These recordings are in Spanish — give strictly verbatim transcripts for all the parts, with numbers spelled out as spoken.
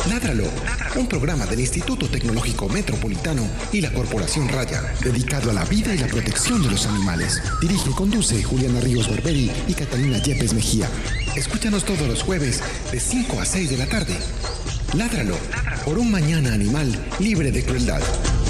Ládralo, un programa del Instituto Tecnológico Metropolitano y la Corporación Raya, dedicado a la vida y la protección de los animales. Dirige y conduce Juliana Ríos Barberi y Catalina Yepes Mejía. Escúchanos todos los jueves de cinco a seis de la tarde. Ládralo, por un mañana animal libre de crueldad.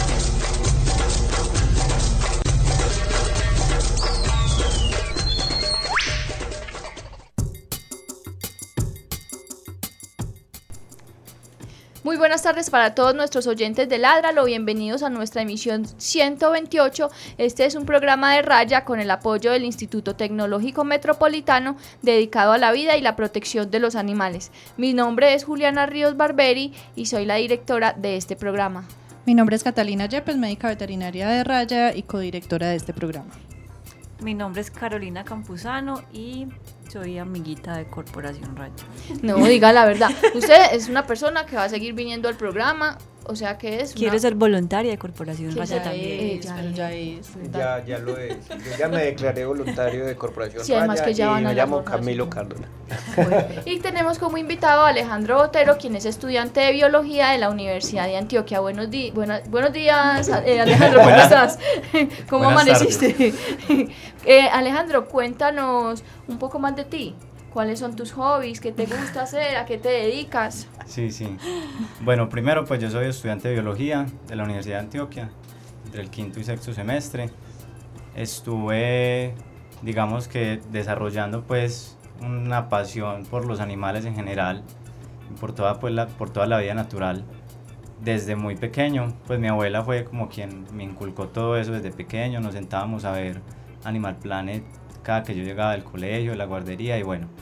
Muy buenas tardes para todos nuestros oyentes de Ládralo, bienvenidos a nuestra emisión ciento veintiocho. Este es un programa de Raya con el apoyo del Instituto Tecnológico Metropolitano dedicado a la vida y la protección de los animales. Mi nombre es Juliana Ríos Barberi y soy la directora de este programa. Mi nombre es Catalina Yepes, médica veterinaria de Raya y codirectora de este programa. Mi nombre es Carolina Campuzano y soy amiguita de Corporación Raya. No, diga la verdad. Usted es una persona que va a seguir viniendo al programa, o sea que es Quiere una... ser voluntaria de Corporación Raya ya también. Es, ya, ya es. Ya, ya lo es. Yo ya me declaré voluntario de Corporación Sí, además Raya que ya van y a me la llamo formación. Camilo Cárdenas. Bueno, y tenemos como invitado a Alejandro Botero, quien es estudiante de biología de la Universidad de Antioquia. Buenos, di- buena- buenos días, eh, Alejandro, ¿cómo estás? ¿Cómo Buenas amaneciste? eh, Alejandro, cuéntanos un poco más de ti. ¿Cuáles son tus hobbies? ¿Qué te gusta hacer? ¿A qué te dedicas? Sí, sí. Bueno, primero pues yo soy estudiante de biología de la Universidad de Antioquia, entre el quinto y sexto semestre. Estuve, digamos que desarrollando pues una pasión por los animales en general y por toda, pues, la, por toda la vida natural. Desde muy pequeño, pues mi abuela fue como quien me inculcó todo eso desde pequeño. Nos sentábamos a ver Animal Planet cada que yo llegaba del colegio, de la guardería y bueno.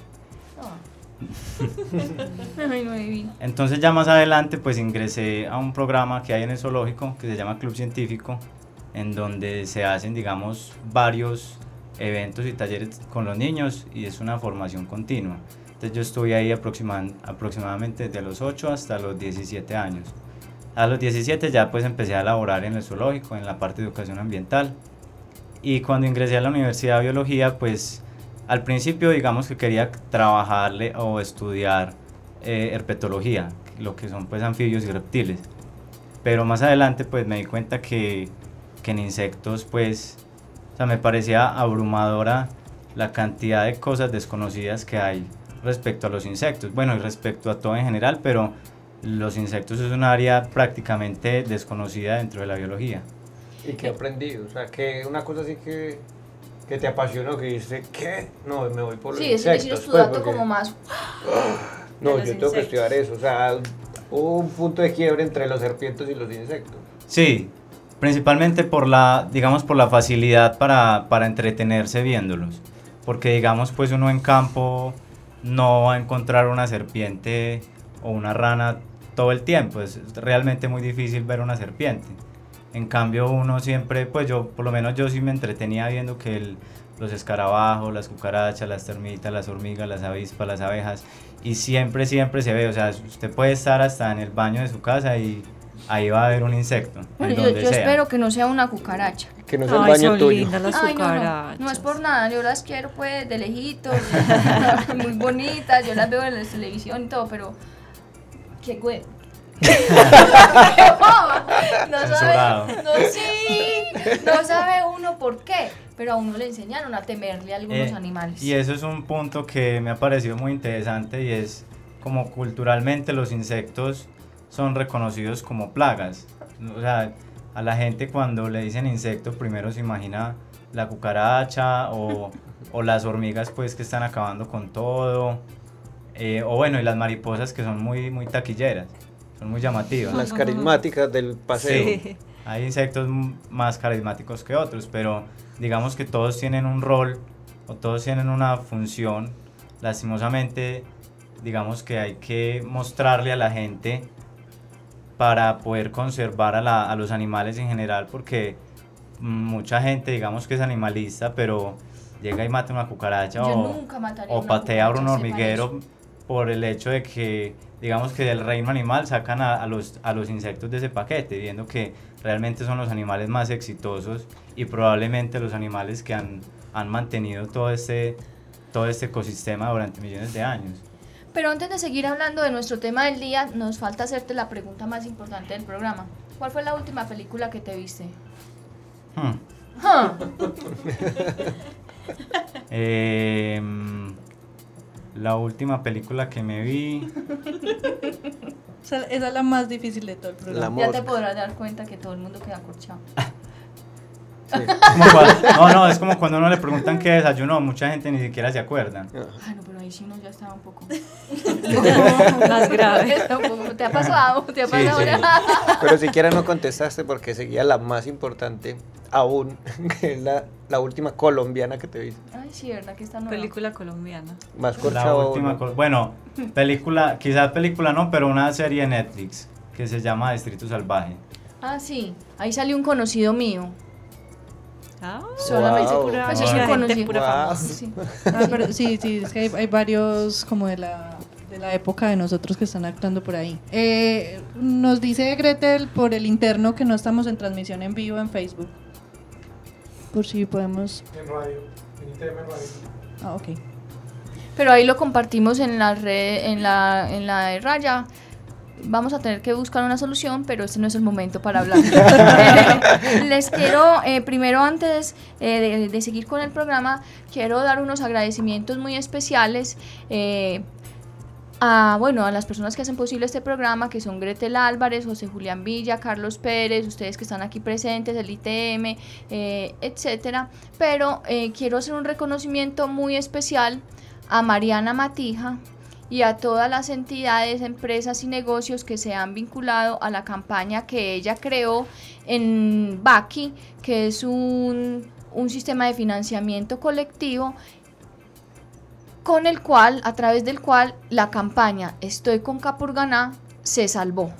Ay, no, divino. Entonces ya más adelante pues ingresé a un programa que hay en el zoológico que se llama Club Científico, en donde se hacen digamos varios eventos y talleres con los niños y es una formación continua. Entonces yo estuve ahí aproximan, aproximadamente desde los ocho hasta los diecisiete años. A los diecisiete ya pues empecé a laborar en el zoológico, en la parte de educación ambiental. Y cuando ingresé a la Universidad de Biología, pues al principio digamos que quería trabajarle o estudiar eh, herpetología, lo que son pues anfibios y reptiles. Pero más adelante pues me di cuenta que, que en insectos pues, o sea, me parecía abrumadora la cantidad de cosas desconocidas que hay respecto a los insectos. Bueno, y respecto a todo en general, pero los insectos es un área prácticamente desconocida dentro de la biología. ¿Y qué aprendí? O sea, que una cosa así que, que te apasionó, que dices, ¿qué? No, me voy por los Sí, insectos. decir tu pues, dato porque- como más. No, de yo los tengo que insectos. estudiar eso. O sea, hubo un punto de quiebre entre los serpientes y los insectos. Sí, principalmente por la, digamos, por la facilidad para, para entretenerse viéndolos. Porque digamos, pues uno en campo no va a encontrar una serpiente o una rana todo el tiempo. Es realmente muy difícil ver una serpiente. En cambio uno siempre, pues yo, por lo menos yo sí me entretenía viendo que el, los escarabajos, las cucarachas, las termitas, las hormigas, las avispas, las abejas, y siempre, siempre se ve, o sea, usted puede estar hasta en el baño de su casa y ahí va a haber un insecto, Bueno, en yo, donde yo sea. espero que no sea una cucaracha. Que no es el Ay, baño son tuyo. lindas las Ay, no, no, cucarachas. no es por nada, yo las quiero pues de lejitos, muy bonitas, yo las veo en la televisión y todo, pero qué güey. no Censurado. sabe, no sí, no sabe uno por qué, pero a uno le enseñaron a temerle a algunos Eh, animales. Y eso es un punto que me ha parecido muy interesante y es como culturalmente los insectos son reconocidos como plagas. O sea, a la gente cuando le dicen insecto primero se imagina la cucaracha o, o las hormigas pues que están acabando con todo, eh, o bueno, y las mariposas que son muy, muy taquilleras, son muy llamativas. Las carismáticas del paseo. Sí, hay insectos m- más carismáticos que otros, pero digamos que todos tienen un rol o todos tienen una función. Lastimosamente, digamos que hay que mostrarle a la gente para poder conservar a, la, a los animales en general, porque mucha gente digamos que es animalista, pero llega y mata una cucaracha Yo o, nunca mataría o una patea cucaracha, un sepan hormiguero eso. por el hecho de que digamos que del reino animal sacan a, a, los, a los insectos de ese paquete, viendo que realmente son los animales más exitosos y probablemente los animales que han, han mantenido todo este, todo este ecosistema durante millones de años. Pero antes de seguir hablando de nuestro tema del día, nos falta hacerte la pregunta más importante del programa. ¿Cuál fue la última película que te viste? Hmm. Huh. Eh, la última película que me vi... Esa, esa es la más difícil de todo el programa. La Ya te mosca. podrás dar cuenta que todo el mundo queda corchado. Sí. Como cua- no, no, es como cuando uno le preguntan qué desayunó, mucha gente ni siquiera se acuerda. Ah, no, pero ahí sí uno ya estaba un poco... Más grave. ¿Te ha pasado? ¿Te ha Sí, pasado? sí. Pero siquiera no contestaste porque seguía la más importante aún, que es la, la última colombiana que te viste. Ay, sí, ¿verdad que está nueva? Película colombiana. Más La corchado. última, ¿no? col- bueno, película, quizás película no, pero una serie de Netflix que se llama Distrito Salvaje. Ah, sí. Ahí salió un conocido mío. Ah, Solamente Wow. pura, pues es es pura un gente, conocido. pura Wow. famosa. Sí. Ah, pero sí, sí, es que hay, hay varios como de la, de la época de nosotros que están actuando por ahí. Eh, nos dice Gretel por el interno que no estamos en transmisión en vivo en Facebook. Por si podemos... En radio, en I T M Radio. Ah, ok. Pero ahí lo compartimos en la red, en la, en la de Raya. Vamos a tener que buscar una solución, pero este no es el momento para hablar. Eh, les quiero, eh, primero antes eh, de, de seguir con el programa, quiero dar unos agradecimientos muy especiales eh, a, bueno, a las personas que hacen posible este programa, que son Gretel Álvarez, José Julián Villa, Carlos Pérez, ustedes que están aquí presentes, el I T M, eh, etcétera. Pero eh, quiero hacer un reconocimiento muy especial a Mariana Matija y a todas las entidades, empresas y negocios que se han vinculado a la campaña que ella creó en Baki, que es un, un sistema de financiamiento colectivo con el cual, a través del cual la campaña Estoy con Capurganá se salvó.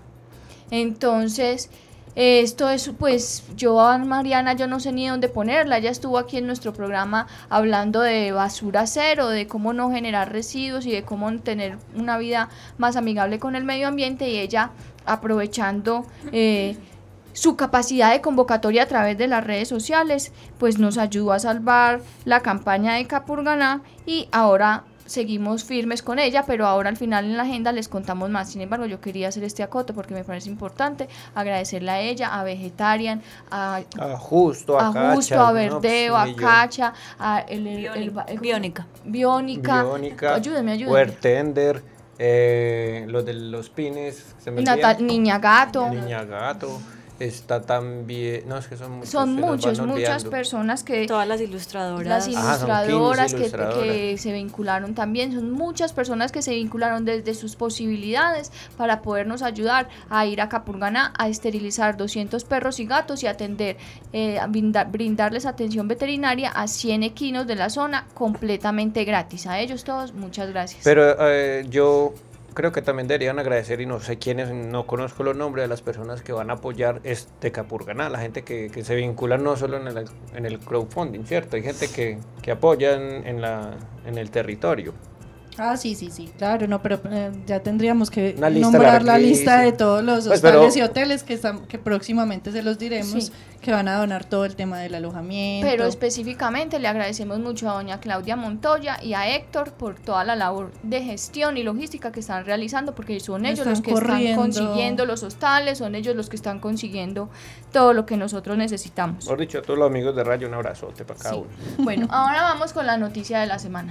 Entonces, esto es, pues, yo a Mariana yo no sé ni dónde ponerla. Ella estuvo aquí en nuestro programa hablando de basura cero, de cómo no generar residuos y de cómo tener una vida más amigable con el medio ambiente, y ella, aprovechando eh, su capacidad de convocatoria a través de las redes sociales, pues nos ayudó a salvar la campaña de Capurganá, y ahora seguimos firmes con ella, pero ahora al final en la agenda les contamos más. Sin embargo, yo quería hacer este acoto porque me parece importante agradecerle a ella, a Vegetarian, a, A Justo, a, a Cacha, Justo, a no, pues, Verdeo, un a millón. Cacha, a el, el- el- Biónica. el- Biónica. Biónica, Biónica, ayúdenme, ayúdenme. Huertender, eh, los de los pines, se me Nata- olvidan. Niña Gato. Niña Gato, está también, no, es que son muchos. Son se nos muchos, van muchas olvidando. personas que... Todas las ilustradoras. Las Ah, son ilustradoras, quince que, ilustradoras. que se vincularon también, son muchas personas que se vincularon desde sus posibilidades para podernos ayudar a ir a Capurganá a esterilizar doscientos perros y gatos y atender, eh, a brindar- brindarles atención veterinaria a cien equinos de la zona completamente gratis. A ellos todos, muchas gracias. Pero eh, yo creo que también deberían agradecer, y no sé quiénes, no conozco los nombres de las personas que van a apoyar este Capurganá, la gente que, que se vincula no solo en el, en el crowdfunding, ¿cierto? Hay gente que, que apoya en, en, la, en el territorio. Ah, sí, sí, sí, claro, no, pero eh, ya tendríamos que Una lista nombrar la lista larguísima. de todos los Pues, hostales pero- y hoteles que están, que próximamente se los diremos, Sí. que van a donar todo el tema del alojamiento. Pero específicamente le agradecemos mucho a doña Claudia Montoya y a Héctor por toda la labor de gestión y logística que están realizando, porque son ellos Están los que corriendo. están consiguiendo los hostales, son ellos los que están consiguiendo todo lo que nosotros necesitamos. Por dicho, a todos los amigos de Rayo, un abrazote para cada Sí. uno. Bueno, ahora vamos con la noticia de la semana.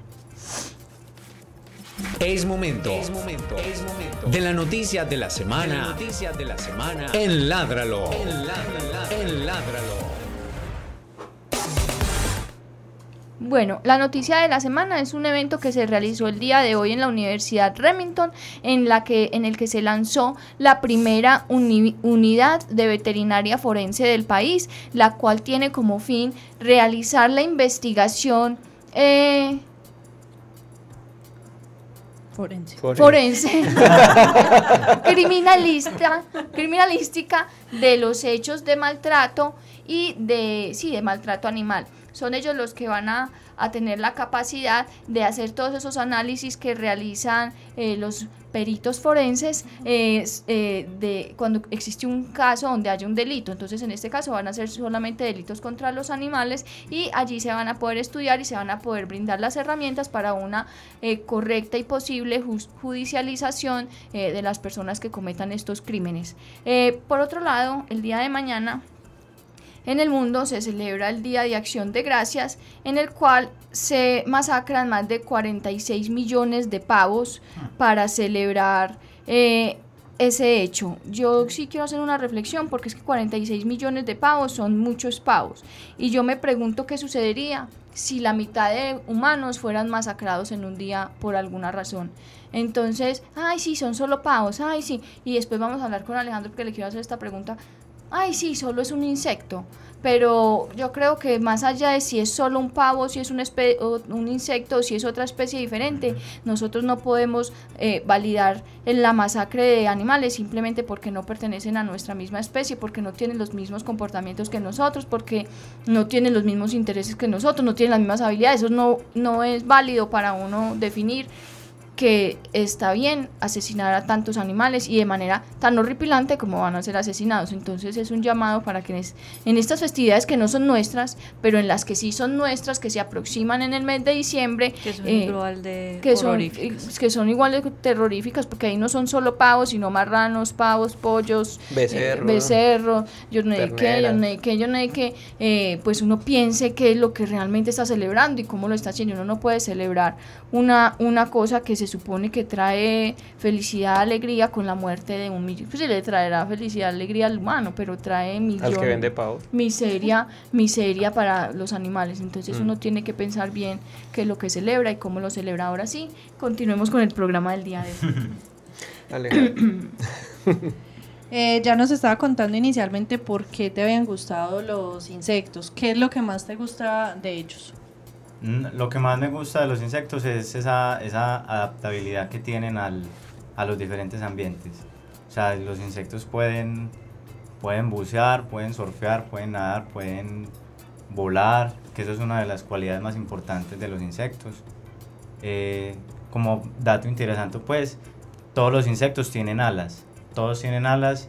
Es momento, es momento, es momento de la noticia de la semana, noticias de la semana en Ládralo, en Ládralo, en Ládralo. Bueno, la noticia de la semana es un evento que se realizó el día de hoy en la Universidad Remington, en la que en el que se lanzó la primera uni- unidad de veterinaria forense del país, la cual tiene como fin realizar la investigación eh, Forense. forense criminalista criminalística de los hechos de maltrato y de sí de maltrato animal. son ellos los que van a, a tener la capacidad de hacer todos esos análisis que realizan eh, los peritos forenses eh, eh, de cuando existe un caso donde haya un delito. Entonces en este caso van a ser solamente delitos contra los animales y allí se van a poder estudiar y se van a poder brindar las herramientas para una eh, correcta y posible judicialización eh, de las personas que cometan estos crímenes. Eh, por otro lado, el día de mañana en el mundo se celebra el Día de Acción de Gracias, en el cual se masacran más de cuarenta y seis millones de pavos para celebrar eh, ese hecho. Yo sí quiero hacer una reflexión, porque es que cuarenta y seis millones de pavos son muchos pavos, y yo me pregunto qué sucedería si la mitad de humanos fueran masacrados en un día por alguna razón. Entonces, ay sí, son solo pavos, ay sí, y después vamos a hablar con Alejandro porque le quiero hacer esta pregunta. Ay, sí, solo es un insecto, pero yo creo que más allá de si es solo un pavo, si es un, espe- un insecto o si es otra especie diferente, nosotros no podemos eh, validar en la masacre de animales simplemente porque no pertenecen a nuestra misma especie, porque no tienen los mismos comportamientos que nosotros, porque no tienen los mismos intereses que nosotros, no tienen las mismas habilidades. Eso no, no es válido para uno definir que está bien asesinar a tantos animales y de manera tan horripilante como van a ser asesinados. Entonces es un llamado para que en estas festividades que no son nuestras, pero en las que sí son nuestras, que se aproximan en el mes de diciembre, que son eh, igual de que son, terroríficas. que son igual de terroríficas, porque ahí no son solo pavos, sino marranos, pavos, pollos, becerro, eh, becerro yo no sé qué, yo no terneras. sé qué, yo no sé qué, eh, pues uno piense qué es lo que realmente está celebrando y cómo lo está haciendo. Uno no puede celebrar una, una cosa que se supone que trae felicidad, alegría con la muerte de un millón. Pues se le traerá felicidad, alegría al humano, pero trae millón, al que vende pavos. miseria, miseria para los animales. Entonces Mm. uno tiene que pensar bien qué es lo que celebra y cómo lo celebra. Ahora sí, continuemos con el programa del día de hoy. Alejandro. Eh, ya nos estaba contando inicialmente por qué te habían gustado los insectos. ¿Qué es lo que más te gusta de ellos? Lo que más me gusta de los insectos es esa, esa adaptabilidad que tienen al, a los diferentes ambientes. O sea, los insectos pueden, pueden bucear, pueden surfear, pueden nadar, pueden volar, que eso es una de las cualidades más importantes de los insectos. Eh, como dato interesante, pues, todos los insectos tienen alas, todos tienen alas,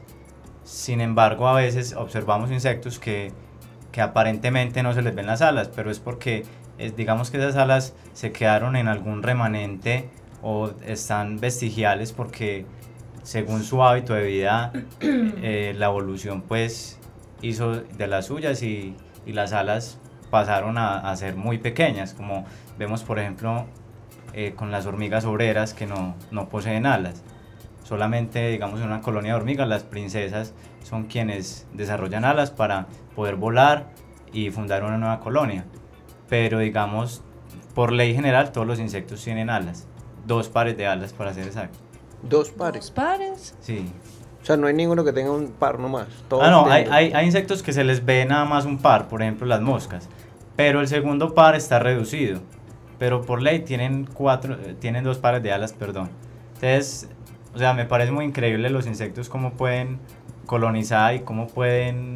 sin embargo, a veces observamos insectos que, que aparentemente no se les ven las alas, pero es porque es, digamos que esas alas se quedaron en algún remanente o están vestigiales porque según su hábito de vida eh, la evolución pues hizo de las suyas y, y las alas pasaron a, a ser muy pequeñas, como vemos por ejemplo eh, con las hormigas obreras que no, no poseen alas. Solamente digamos en una colonia de hormigas las princesas son quienes desarrollan alas para poder volar y fundar una nueva colonia. Pero digamos, por ley general, todos los insectos tienen alas. Dos pares de alas, para ser exacto. Dos pares. ¿Dos pares? Sí. O sea, no hay ninguno que tenga un par nomás. Todos Ah, no, hay, tienen- hay, hay insectos que se les ve nada más un par, por ejemplo las moscas. Pero el segundo par está reducido. Pero por ley tienen, cuatro, eh, tienen dos pares de alas, perdón. Entonces, o sea, me parece muy increíble los insectos cómo pueden colonizar y cómo pueden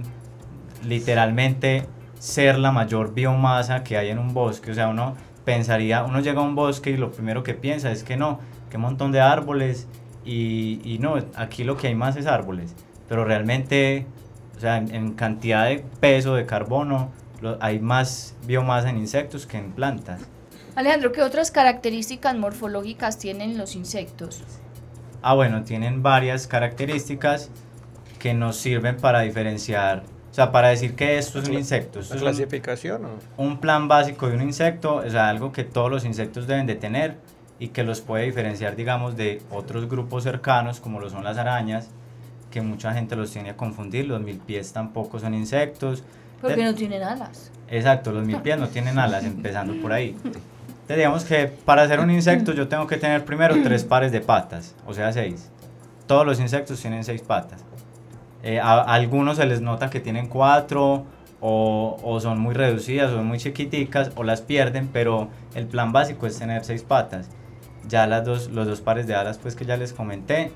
literalmente ser la mayor biomasa que hay en un bosque. O sea, uno pensaría, uno llega a un bosque y lo primero que piensa es que no, que un montón de árboles y, y no, aquí lo que hay más es árboles, pero realmente, o sea, en, en cantidad de peso de carbono lo, hay más biomasa en insectos que en plantas. Alejandro, ¿qué otras características morfológicas tienen los insectos? Ah, bueno, tienen varias características que nos sirven para diferenciar, o sea, para decir que esto es un insecto. Esto ¿La es un, clasificación o? un plan básico de un insecto, o sea, algo que todos los insectos deben de tener y que los puede diferenciar, digamos, de otros grupos cercanos, como lo son las arañas, que mucha gente los tiene a confundir. Los milpies tampoco son insectos. Porque Eh, no tienen alas. Exacto, los milpies no tienen alas, empezando por ahí. Entonces, digamos que para ser un insecto yo tengo que tener primero tres pares de patas, o sea, seis. Todos los insectos tienen seis patas. Eh, a, a algunos se les nota que tienen cuatro, o, o son muy reducidas, o son muy chiquiticas, o las pierden, pero el plan básico es tener seis patas. Ya las dos, los dos pares de alas, pues que ya les comenté,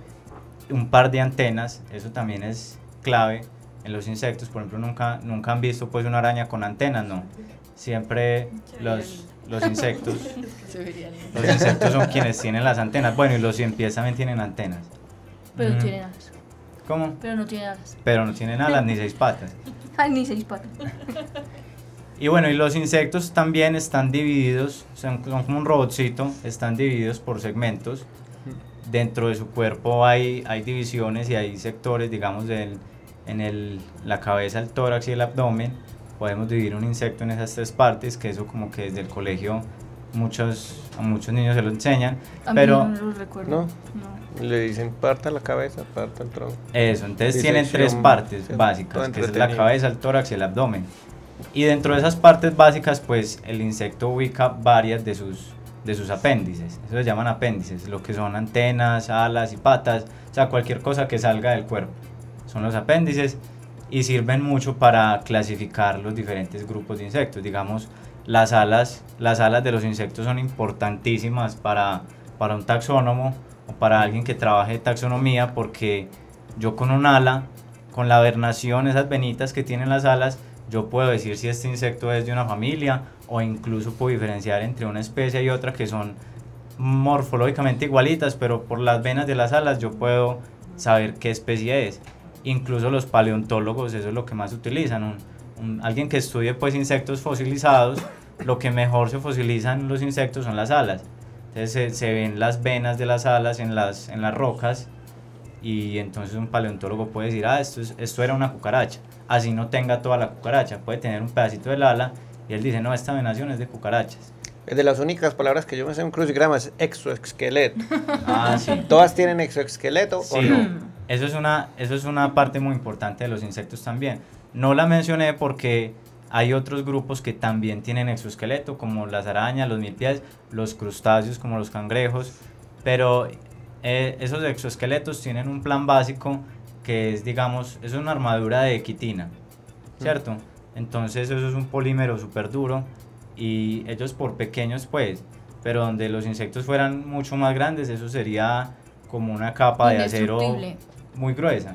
un par de antenas, eso también es clave en los insectos. Por ejemplo, nunca, nunca han visto pues una araña con antenas, no. siempre los, los insectos, los insectos son quienes tienen las antenas. Bueno, y los cien pies también tienen antenas. Pero Mm. no tienen alas. ¿Cómo? Pero no tienen alas. Pero no tienen alas ni seis patas. Ay, ni seis patas. Y bueno, y los insectos también están divididos, son, son como un robotcito, están divididos por segmentos. Dentro de su cuerpo hay, hay divisiones y hay sectores, digamos, del, en el, la cabeza, el tórax y el abdomen. Podemos dividir un insecto en esas tres partes, que eso como que desde el colegio muchos, a muchos niños se lo enseñan. A mí pero no lo recuerdo. ¿No? No. Le dicen parta la cabeza, parta el tronco. Eso, entonces Disección, tienen tres partes sí, básicas, todo que es la entretenido. cabeza, el tórax y el abdomen. Y dentro de esas partes básicas, pues el insecto ubica varias de sus, de sus apéndices. Eso se llaman apéndices, lo que son antenas, alas y patas, o sea, cualquier cosa que salga del cuerpo. Son los apéndices y sirven mucho para clasificar los diferentes grupos de insectos. Digamos, las alas, las alas de los insectos son importantísimas para, para un taxónomo o para alguien que trabaje taxonomía, porque yo con un ala, con la vernación, esas venitas que tienen las alas, yo puedo decir si este insecto es de una familia, o incluso puedo diferenciar entre una especie y otra que son morfológicamente igualitas, pero por las venas de las alas yo puedo saber qué especie es. Incluso los paleontólogos, eso es lo que más utilizan. Un, un, alguien que estudie pues insectos fosilizados, lo que mejor se fosilizan los insectos son las alas. Entonces se, se ven las venas de las alas en las, en las rocas, y entonces un paleontólogo puede decir, ah, esto, es, esto era una cucaracha, así no tenga toda la cucaracha, puede tener un pedacito del ala, y él dice, no, esta venación es de cucarachas. Es de las únicas palabras que yo me sé en crucigrama, es exoesqueleto. Ah, sí. ¿Todas tienen exoesqueleto Sí, o no? eso es, una, eso es una parte muy importante de los insectos también. No la mencioné porque hay otros grupos que también tienen exoesqueleto, como las arañas, los milpies, los crustáceos, como los cangrejos, pero eh, esos exoesqueletos tienen un plan básico que es, digamos, es una armadura de quitina, ¿cierto? Entonces eso es un polímero súper duro, y ellos por pequeños pues, pero donde los insectos fueran mucho más grandes, eso sería como una capa de acero muy gruesa.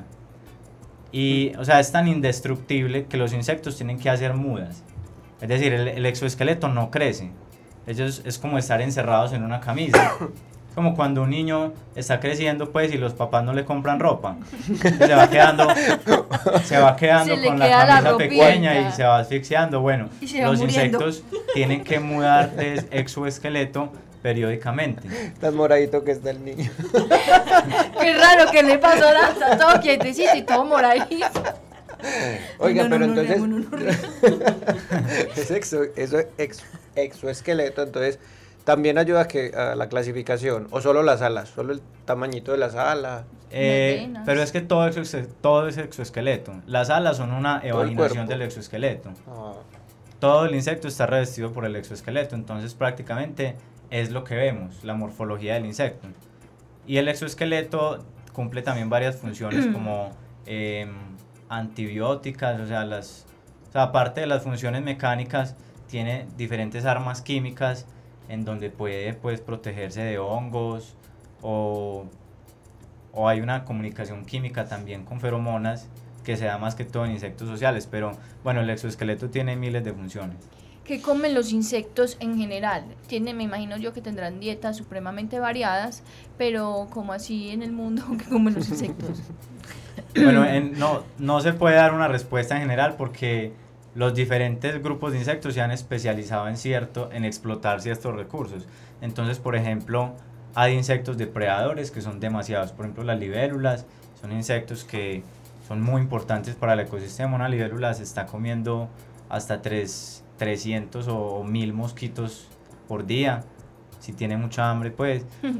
Y, o sea, es tan indestructible que los insectos tienen que hacer mudas. Es decir, el, el exoesqueleto no crece. Ellos es como estar encerrados en una camisa. Es como cuando un niño está creciendo, pues, y los papás no le compran ropa. Se va quedando, se va quedando Se con le la queda la camisa pequeña ropita. y se va asfixiando. Bueno, Y se va los muriendo. insectos tienen que mudar de exoesqueleto periódicamente. Tan moradito que está el niño. Qué raro, ¿qué le pasó? Está todo quietecito y todo moradito. Oiga, No, no, pero no, entonces no, no, no, no. es exo, eso es ex, exoesqueleto, entonces también ayuda a, que, a la clasificación, o solo las alas, solo el tamañito de las alas. Eh, venas. pero es que todo, exo- todo es exoesqueleto. Las alas son una Todo el evaginación cuerpo. del exoesqueleto. Ah, Todo el insecto está revestido por el exoesqueleto, entonces prácticamente es lo que vemos, la morfología del insecto. Y el exoesqueleto cumple también varias funciones como eh, antibióticas, o sea, las, o sea, aparte de las funciones mecánicas, tiene diferentes armas químicas en donde puede pues, protegerse de hongos, o, o hay una comunicación química también con feromonas que se da más que todo en insectos sociales, pero bueno, el exoesqueleto tiene miles de funciones. ¿Qué comen los insectos en general? Tienen, me imagino yo que tendrán dietas supremamente variadas, pero como así en el mundo, ¿qué comen los insectos? Bueno, en- no, no se puede dar una respuesta en general porque los diferentes grupos de insectos se han especializado en cierto, en explotar ciertos recursos. Entonces, por ejemplo, hay insectos depredadores que son demasiados. Por ejemplo, las libélulas son insectos que son muy importantes para el ecosistema. Una libélula se está comiendo hasta tres, trescientos o mil mosquitos por día, si tiene mucha hambre, pues.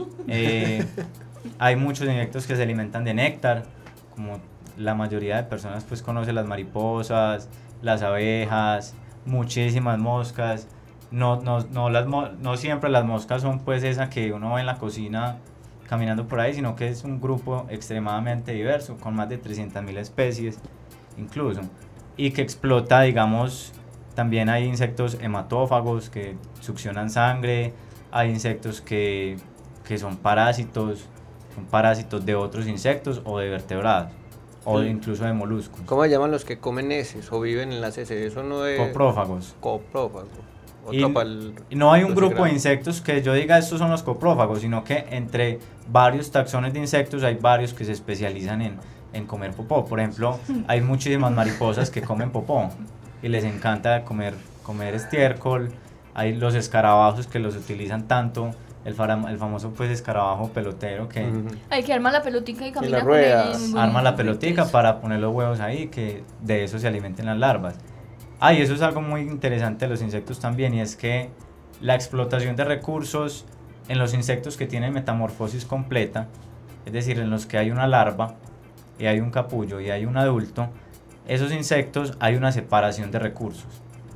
Eh, hay muchos insectos que se alimentan de néctar, como la mayoría de personas pues conoce las mariposas, las abejas, muchísimas moscas. No, no, no, las mo- no siempre las moscas son pues esa que uno ve en la cocina caminando por ahí, sino que es un grupo extremadamente diverso, con más de trescientas mil especies incluso, y que explota, digamos, también hay insectos hematófagos que succionan sangre, hay insectos que, que son parásitos, son parásitos de otros insectos o de vertebrados. o Sí. incluso de moluscos. ¿Cómo se llaman los que comen heces o viven en las heces? Eso no es... Coprófagos. Coprófago. Y, Otro pa'l- y no hay un los grupo de granos. insectos que yo diga estos son los coprófagos, sino que entre varios taxones de insectos hay varios que se especializan en, en comer popó. Por ejemplo, hay muchísimas mariposas que comen popó y les encanta comer, comer estiércol. Hay los escarabajos que los utilizan tanto, el, fara- el famoso pues escarabajo pelotero que Ujú. Hay que armar la pelotica y camina la con rueda. ella. y muy- arma la muy pelotica teso. para poner los huevos ahí, que de eso se alimenten las larvas. Ah, y eso es algo muy interesante de los insectos también, y es que la explotación de recursos en los insectos que tienen metamorfosis completa, es decir, en los que hay una larva, y hay un capullo, y hay un adulto, esos insectos hay una separación de recursos.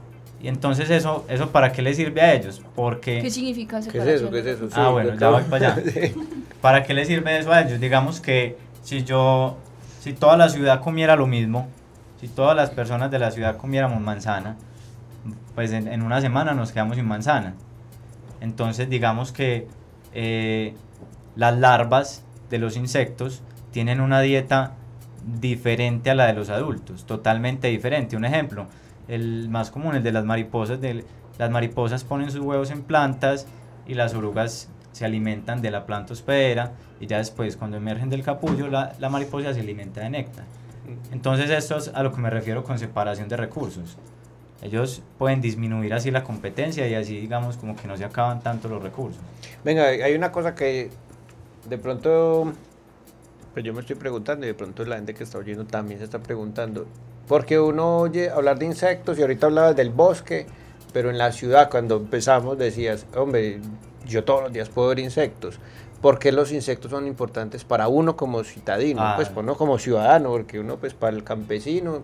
Y entonces eso, eso ¿para qué les sirve a ellos? Porque... ¿Qué significa ¿Qué es separación? eso? ¿Qué es eso? Ah, Sí, bueno, lo ya acabo- voy para allá. Sí. ¿Para qué le sirve eso a ellos? Digamos que si yo, si toda la ciudad comiera lo mismo, si todas las personas de la ciudad comiéramos manzana, pues en, en una semana nos quedamos sin manzana. Entonces digamos que eh, las larvas de los insectos tienen una dieta diferente a la de los adultos, totalmente diferente. Un ejemplo, el más común, el de las mariposas, de, las mariposas ponen sus huevos en plantas y las orugas se alimentan de la planta hospedera, y ya después cuando emergen del capullo la, la mariposa se alimenta de néctar. Entonces esto es a lo que me refiero con separación de recursos. Ellos pueden disminuir así la competencia y así digamos como que no se acaban tanto los recursos. Venga, hay una cosa que de pronto, pues yo me estoy preguntando y de pronto la gente que está oyendo también se está preguntando. Porque uno oye hablar de insectos y ahorita hablabas del bosque, pero en la ciudad cuando empezamos decías, hombre, yo todos los días puedo ver insectos. ¿Por qué los insectos son importantes para uno como citadino? Ah. Pues para uno como ciudadano, porque uno pues para el campesino,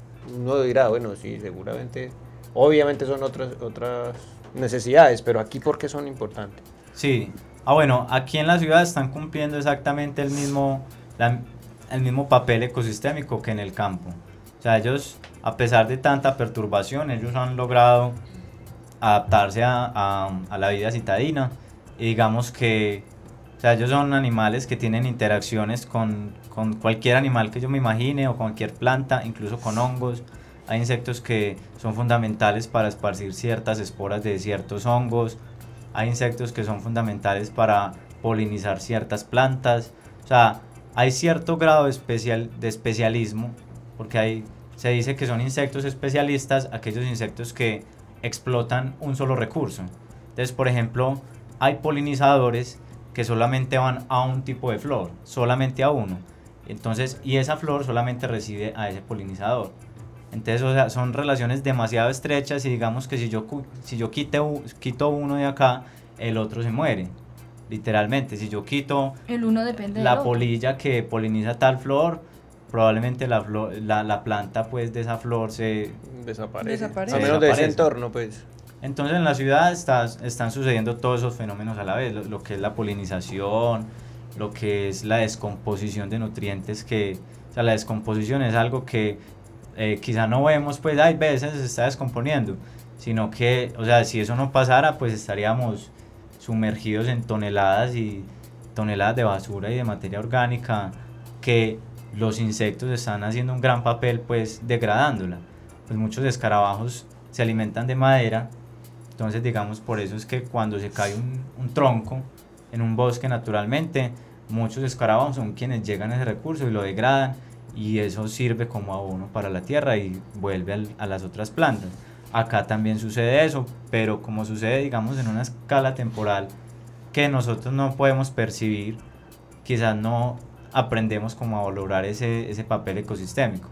uno dirá, bueno, sí, seguramente, obviamente son otras, otras necesidades, pero aquí ¿por qué son importantes? Sí, ah bueno, aquí en la ciudad están cumpliendo exactamente el mismo, la- el mismo papel ecosistémico que en el campo. O sea, ellos, a pesar de tanta perturbación, ellos han logrado adaptarse a, a, a la vida citadina, y digamos que, o sea, ellos son animales que tienen interacciones con, con cualquier animal que yo me imagine, o cualquier planta, incluso con hongos. Hay insectos que son fundamentales para esparcir ciertas esporas de ciertos hongos. Hay insectos que son fundamentales para polinizar ciertas plantas. O sea, hay cierto grado de, especial, de especialismo, porque hay, se dice que son insectos especialistas aquellos insectos que explotan un solo recurso. Entonces, por ejemplo, hay polinizadores que solamente van a un tipo de flor, solamente a uno. Entonces, y esa flor solamente recibe a ese polinizador. Entonces, o sea, son relaciones demasiado estrechas, y digamos que si yo, cu- si yo quite u- quito uno de acá, el otro se muere. Literalmente, si yo quito El uno depende del la otro. polilla que poliniza tal flor, probablemente la, flor, la, la planta pues de esa flor se... Desaparece. Desaparece. A menos de ese Desaparece. entorno, pues. Entonces en la ciudad está, están sucediendo todos esos fenómenos a la vez, lo, lo que es la polinización, lo que es la descomposición de nutrientes, que, o sea, la descomposición es algo que eh, quizá no vemos, pues hay veces se está descomponiendo, sino que, o sea, si eso no pasara, pues estaríamos sumergidos en toneladas y toneladas de basura y de materia orgánica, que los insectos están haciendo un gran papel, pues degradándola. Pues muchos escarabajos se alimentan de madera. Entonces, digamos, por eso es que cuando se cae un, un tronco en un bosque naturalmente, muchos escarabajos son quienes llegan a ese recurso y lo degradan, y eso sirve como abono para la tierra y vuelve al, a las otras plantas. Acá también sucede eso, pero como sucede, digamos, en una escala temporal que nosotros no podemos percibir, quizás no aprendemos como a valorar ese, ese papel ecosistémico.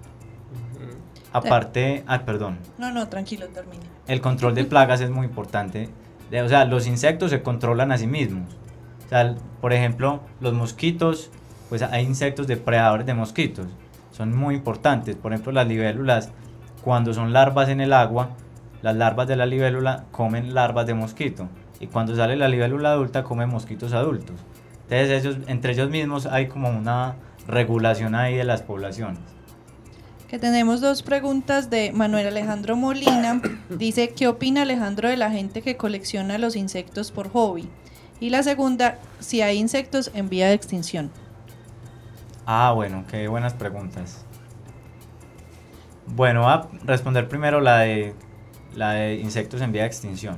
Aparte, ah, perdón. No, no, tranquilo, termina. El control de plagas es muy importante. De- O sea, los insectos se controlan a sí mismos. O sea, por ejemplo, los mosquitos, pues hay insectos depredadores de mosquitos. Son muy importantes. Por ejemplo, las libélulas, cuando son larvas en el agua, las larvas de la libélula comen larvas de mosquito. Y cuando sale la libélula adulta, comen mosquitos adultos. Entonces, ellos, entre ellos mismos hay como una regulación ahí de las poblaciones. Que tenemos dos preguntas de Manuel Alejandro Molina. Dice, ¿qué opina Alejandro de la gente que colecciona los insectos por hobby? Y la segunda, si hay insectos en vía de extinción. Ah, bueno, qué buenas preguntas. Bueno, voy a responder primero la de, la de insectos en vía de extinción.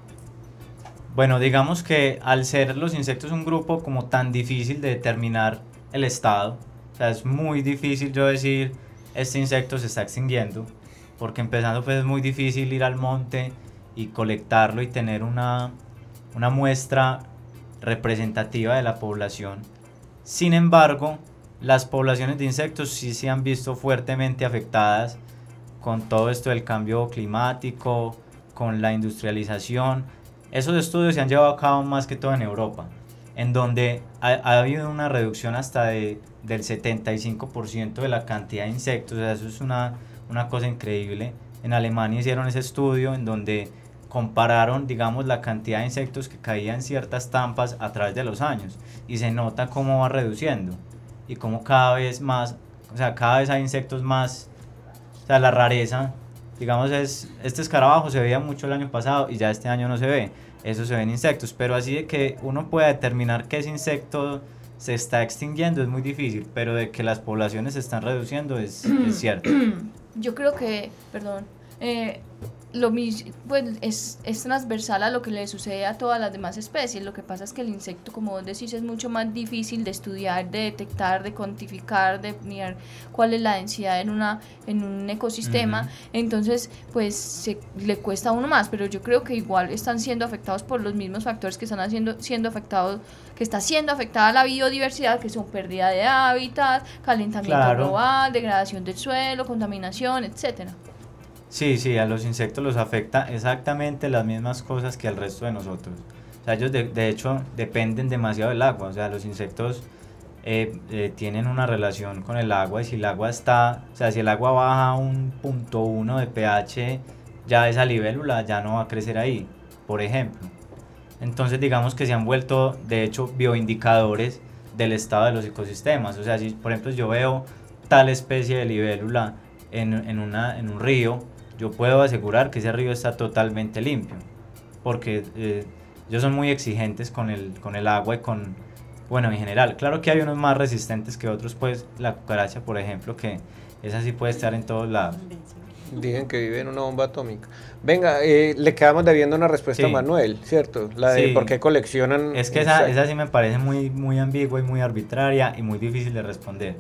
Bueno, digamos que al ser los insectos un grupo como tan difícil de determinar el estado, o sea, es muy difícil yo decir, este insecto se está extinguiendo, porque empezando pues es muy difícil ir al monte y colectarlo y tener una, una muestra representativa de la población. Sin embargo, las poblaciones de insectos sí se han visto fuertemente afectadas con todo esto del cambio climático, con la industrialización. Esos estudios se han llevado a cabo más que todo en Europa, en donde ha, ha habido una reducción hasta de, del setenta y cinco por ciento de la cantidad de insectos. O sea, eso es una, una cosa increíble. En Alemania hicieron ese estudio en donde compararon, digamos, la cantidad de insectos que caían en ciertas tampas a través de los años y se nota cómo va reduciendo y cómo cada vez más, o sea, cada vez hay insectos más, o sea, la rareza, digamos, es, este escarabajo se veía mucho el año pasado y ya este año no se ve, eso se ven insectos, pero así de que uno pueda determinar que ese insecto se está extinguiendo es muy difícil, pero de que las poblaciones se están reduciendo es, es cierto. Yo creo que, perdón, eh, lo mismo, pues es, es transversal a lo que le sucede a todas las demás especies. Lo que pasa es que el insecto, como vos decís, es mucho más difícil de estudiar, de detectar, de cuantificar, de mirar cuál es la densidad en una en un ecosistema. Uh-huh. Entonces, pues se, le cuesta a uno más, pero yo creo que igual están siendo afectados por los mismos factores que están haciendo, siendo afectados, que está siendo afectada la biodiversidad, que son pérdida de hábitat, calentamiento claro. global, degradación del suelo, contaminación, etcétera. Sí, sí, a los insectos los afecta exactamente las mismas cosas que al resto de nosotros. O sea, ellos de, de hecho dependen demasiado del agua. O sea, los insectos eh, eh, tienen una relación con el agua y si el agua está, o sea, si el agua baja a un punto uno de pH, ya esa libélula ya no va a crecer ahí, por ejemplo. Entonces digamos que se han vuelto, de hecho, bioindicadores del estado de los ecosistemas. O sea, si por ejemplo yo veo tal especie de libélula en, en, una, en un río, yo puedo asegurar que ese río está totalmente limpio, porque eh, ellos son muy exigentes con el, con el agua y con, bueno, en general. Claro que hay unos más resistentes que otros, pues la cucaracha, por ejemplo, que esa sí puede estar en todos lados. Dicen que vive en una bomba atómica. Venga, eh, le quedamos debiendo una respuesta sí. a Manuel, ¿cierto? La de sí. por qué coleccionan... Es que esa, esa sí me parece muy, muy ambigua y muy arbitraria y muy difícil de responder.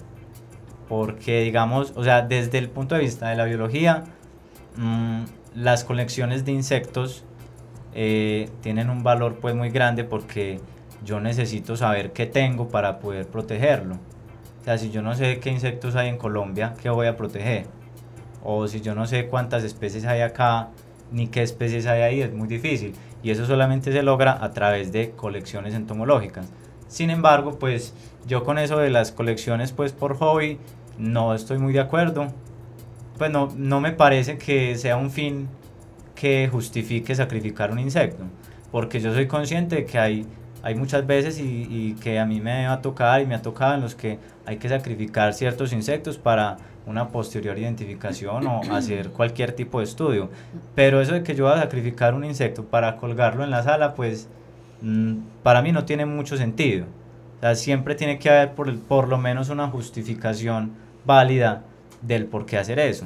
Porque, digamos, o sea, desde el punto de vista de la biología, mmm, las colecciones de insectos eh, tienen un valor pues muy grande porque yo necesito saber qué tengo para poder protegerlo. O sea, si yo no sé qué insectos hay en Colombia, ¿qué voy a proteger? O si yo no sé cuántas especies hay acá, ni qué especies hay ahí, es muy difícil. Y eso solamente se logra a través de colecciones entomológicas. Sin embargo, pues yo con eso de las colecciones pues por hobby no estoy muy de acuerdo. Pues no, no me parece que sea un fin que justifique sacrificar un insecto. Porque yo soy consciente de que hay, hay muchas veces y, y que a mí me va a tocar y me ha tocado en los que hay que sacrificar ciertos insectos para una posterior identificación o hacer cualquier tipo de estudio. Pero eso de que yo voy a sacrificar un insecto para colgarlo en la sala, pues mmm, para mí no tiene mucho sentido. O sea, siempre tiene que haber por, por lo menos una justificación válida del por qué hacer eso.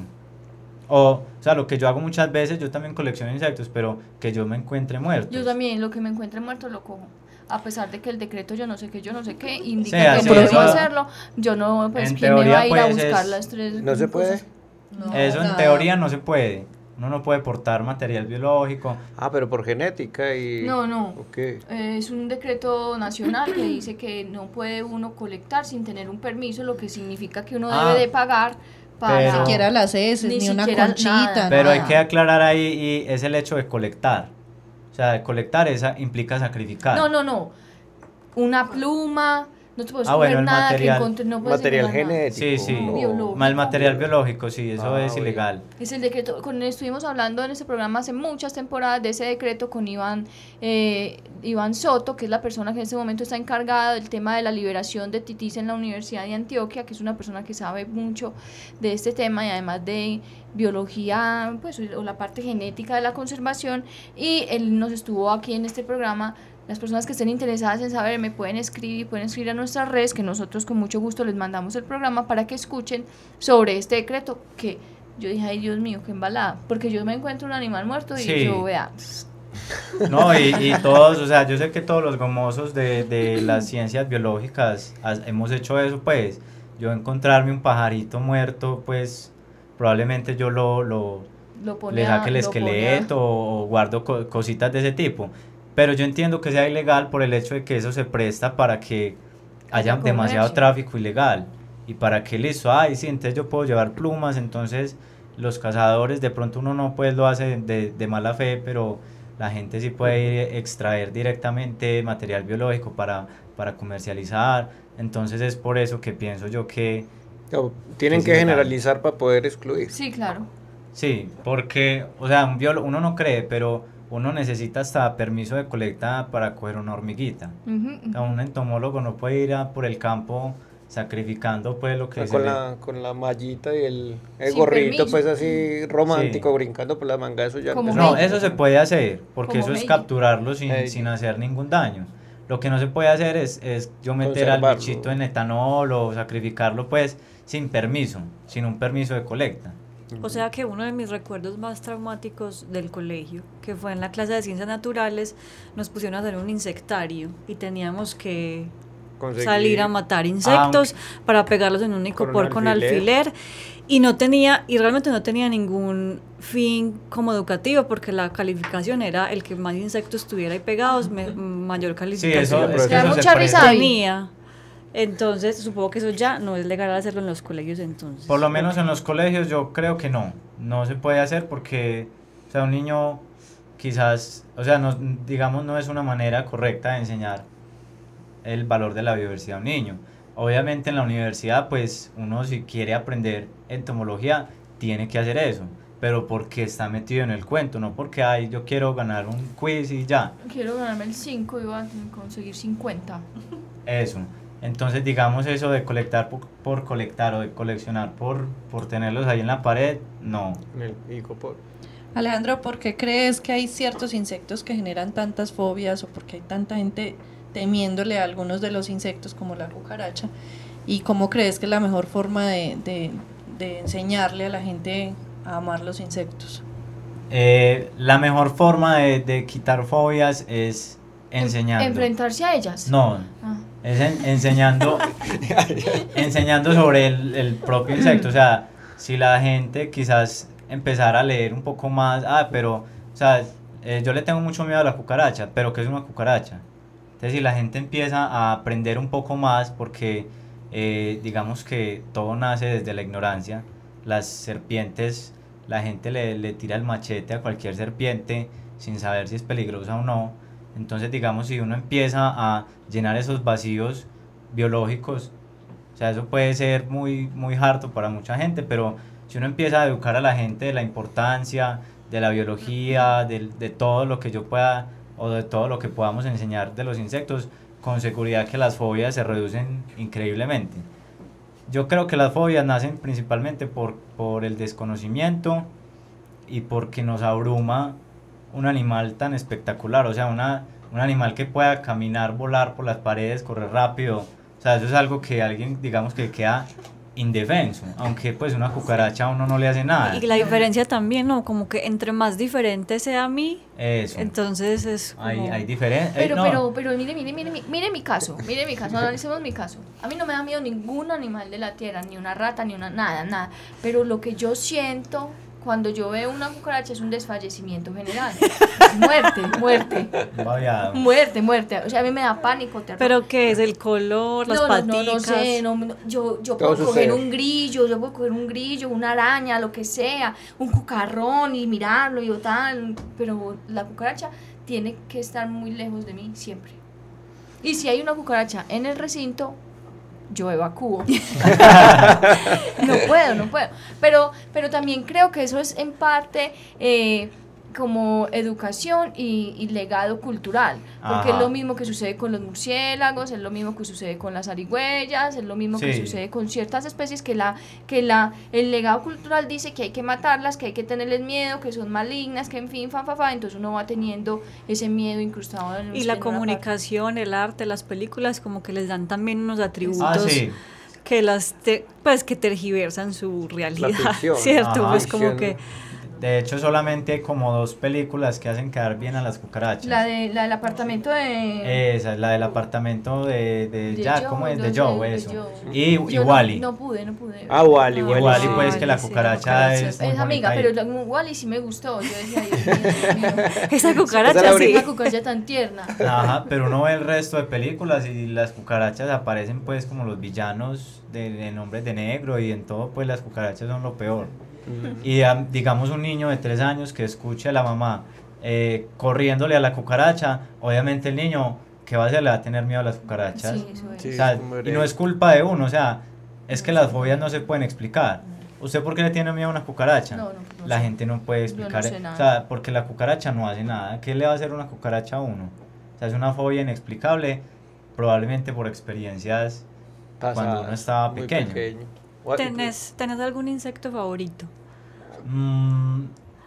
O, o sea, lo que yo hago muchas veces, yo también colecciono insectos, pero que yo me encuentre muerto. Yo también, lo que me encuentre muerto lo cojo. A pesar de que el decreto yo no sé qué, yo no sé qué, indica sí, que no debo hacerlo, yo no, pues, ¿quién me va a ir a buscar es, las tres ¿No se puede? No, eso en nada. Teoría no se puede. Uno no puede portar material biológico. Ah, pero por genética y... No, no. Okay. Eh, es un decreto nacional que dice que no puede uno colectar sin tener un permiso, lo que significa que uno ah, debe de pagar para... Ni siquiera las heces, ni, ni una conchita. Nada. Pero nada. Hay que aclarar ahí, y es el hecho de colectar. O sea, colectar esa implica sacrificar. No, no, no. Una pluma, no te puedes ah, coger bueno, nada material, que encontres, no puedes material genético. Sí, sí. No. El material biológico, sí, eso ah, es bueno. ilegal. Es el decreto, con estuvimos hablando en este programa hace muchas temporadas de ese decreto con Iván, eh, Iván Soto, que es la persona que en este momento está encargada del tema de la liberación de titis en la Universidad de Antioquia, que es una persona que sabe mucho de este tema y además de biología, pues, o la parte genética de la conservación, y él nos estuvo aquí en este programa las personas que estén interesadas en saber me pueden escribir, pueden escribir a nuestras redes, que nosotros con mucho gusto les mandamos el programa para que escuchen sobre este decreto que yo dije, ay Dios mío, qué embalada, porque yo me encuentro un animal muerto y Sí. yo vea... No, y, y todos, o sea, yo sé que todos los gomosos de, de las ciencias biológicas has- hemos hecho eso, pues, yo encontrarme un pajarito muerto, pues, probablemente yo lo, lo Lo pone le a- saque el lo esqueleto o, o guardo co- cositas de ese tipo, pero yo entiendo que sea ilegal por el hecho de que eso se presta para que haya Haya demasiado comercio. tráfico ilegal, y para que listo, ay, sí, entonces yo puedo llevar plumas, entonces los cazadores, de pronto uno no pues lo hace de, de mala fe, pero la gente sí puede ir, extraer directamente material biológico para, para comercializar, entonces es por eso que pienso yo que No, tienen Es que ilegal. generalizar para poder excluir. Sí, claro. sí, porque, o sea, un biólogo, uno no cree, pero uno necesita hasta permiso de colecta para coger una hormiguita. Ujú, O sea, un entomólogo no puede ir a por el campo sacrificando pues lo que Ah, se con, le- la, con la mallita y el, el Sin gorrito, permiso. pues así romántico, Sí. brincando por la manga, eso ya Como empezó. No, eso se puede hacer, porque Como eso es Heidi. capturarlo sin, Heidi. sin hacer ningún daño. Lo que no se puede hacer es, es yo meter al Conservarlo. bichito en etanol o sacrificarlo pues sin permiso, sin un permiso de colecta. O sea que uno de mis recuerdos más traumáticos del colegio, que fue en la clase de ciencias naturales, nos pusieron a hacer un insectario y teníamos que Conseguir- salir a matar insectos para pegarlos en un icopor con alfiler. Y no tenía, y realmente no tenía ningún fin como educativo, porque la calificación era el que más insectos tuviera ahí pegados, me- mayor Sí, calificación eso, pero es es que que eso da se mucha presta- risa. tenía. Entonces, supongo que eso ya no es legal hacerlo en los colegios entonces. Por lo menos en los colegios yo creo que no, no se puede hacer porque, o sea, un niño quizás, o sea, no, digamos no es una manera correcta de enseñar el valor de la biodiversidad a un niño. Obviamente en la universidad, pues uno si quiere aprender entomología tiene que hacer eso, pero porque está metido en el cuento, no porque, ay, yo quiero ganar un quiz y ya, Quiero ganarme el cinco y voy a conseguir cincuenta. eso. Entonces, digamos eso de colectar por, por colectar o de coleccionar por, por tenerlos ahí en la pared, no. En el icopor. Alejandro, ¿por qué crees que hay ciertos insectos que generan tantas fobias o por qué hay tanta gente temiéndole a algunos de los insectos como la cucaracha? ¿Y cómo crees que es la mejor forma de, de, de enseñarle a la gente a amar los insectos? Eh, la mejor forma de, de quitar fobias es enseñando. Enfrentarse a ellas. No, Ah. es en- enseñando, enseñando sobre el, el propio insecto. O sea, si la gente quizás empezara a leer un poco más, ah, pero, o sea, eh, yo le tengo mucho miedo a la cucaracha, pero ¿qué es una cucaracha? Entonces, si la gente empieza a aprender un poco más, porque eh, digamos que todo nace desde la ignorancia, las serpientes, la gente le, le tira el machete a cualquier serpiente sin saber si es peligrosa o no. Entonces, digamos, si uno empieza a llenar esos vacíos biológicos, o sea, eso puede ser muy, muy harto para mucha gente, pero si uno empieza a educar a la gente de la importancia de la biología, de, de todo lo que yo pueda o de todo lo que podamos enseñar de los insectos, con seguridad que las fobias se reducen increíblemente. Yo creo que las fobias nacen principalmente por, por el desconocimiento y porque nos abruma un animal tan espectacular, o sea, una, un animal que pueda caminar, volar por las paredes, correr rápido, o sea, eso es algo que alguien, digamos, que queda indefenso, aunque pues una cucaracha a uno no le hace nada. Y la diferencia también, ¿no? Como que entre más diferente sea a mí, Eso. entonces es como... Hay, hay diferencia. Pero, pero, pero mire, mire, mire, mire, mire mi caso, mire mi caso, analicemos mi caso. A mí no me da miedo ningún animal de la tierra, ni una rata, ni una, nada, nada. Pero lo que yo siento cuando yo veo una cucaracha es un desfallecimiento general. Es muerte, muerte, Babeado. muerte, muerte. O sea, a mí me da pánico, terror. Pero ¿qué es el color, las no, no, paticas? no, no sé, no, no, yo, yo Todo puedo coger sucede. un grillo, yo puedo coger un grillo, una araña, lo que sea, un cucarrón y mirarlo y o tal, pero la cucaracha tiene que estar muy lejos de mí siempre. Y si hay una cucaracha en el recinto, yo evacúo. No puedo, no puedo. Pero, pero también creo que eso es en parte eh, como educación y, y legado cultural, porque Ajá. es lo mismo que sucede con los murciélagos, es lo mismo que sucede con las zarigüeyas, es lo mismo que Sí. sucede con ciertas especies que la que la el legado cultural dice que hay que matarlas, que hay que tenerles miedo, que son malignas, que en fin, fa, fa, fa, entonces uno va teniendo ese miedo incrustado en Y en la una comunicación, el arte, las películas, como que les dan también unos atributos Ah, sí. que las te- pues que tergiversan su realidad, ficción. ¿cierto? Ajá. Pues como Ficción. que De hecho, solamente hay como dos películas que hacen quedar bien a las cucarachas. La, de, la del apartamento de... Esa es la del apartamento de, de, de ya, Joe, ¿cómo es? no De sé, Joe, de eso. Joe. Y, Yo y no- Wall-E. No, pude, no pude. Ah, Wall-E, No, Wall-E. Wall-E, sí. pues, que la sí, cucaracha la es muy Es amiga, bonita pero ahí. la Wall-E sí me gustó. Yo decía, Dios mío, Dios mío. esa Esa cucaracha la sí. Una cucaracha tan tierna. Ajá, pero uno ve el resto de películas y las cucarachas aparecen pues como los villanos de, de Hombres de Negro, y en todo pues las cucarachas son lo peor. Y um, digamos un niño de tres años que escuche a la mamá eh, corriéndole a la cucaracha, obviamente el niño, ¿qué va a hacer? Le va a tener miedo a las cucarachas. Sí, eso es. Sí. O sea, es como y no es culpa de uno, o sea, es que las fobias no se pueden explicar. ¿Usted por qué le tiene miedo a una cucaracha? No, no, no la sé. gente no puede Yo no explicar. sé nada. O sea, porque la cucaracha no hace nada. ¿Qué le va a hacer una cucaracha a uno? O sea, es una fobia inexplicable, probablemente por experiencias cuando uno estaba muy pequeño. What- ¿Tenés, ¿Tenés algún insecto favorito? Mm,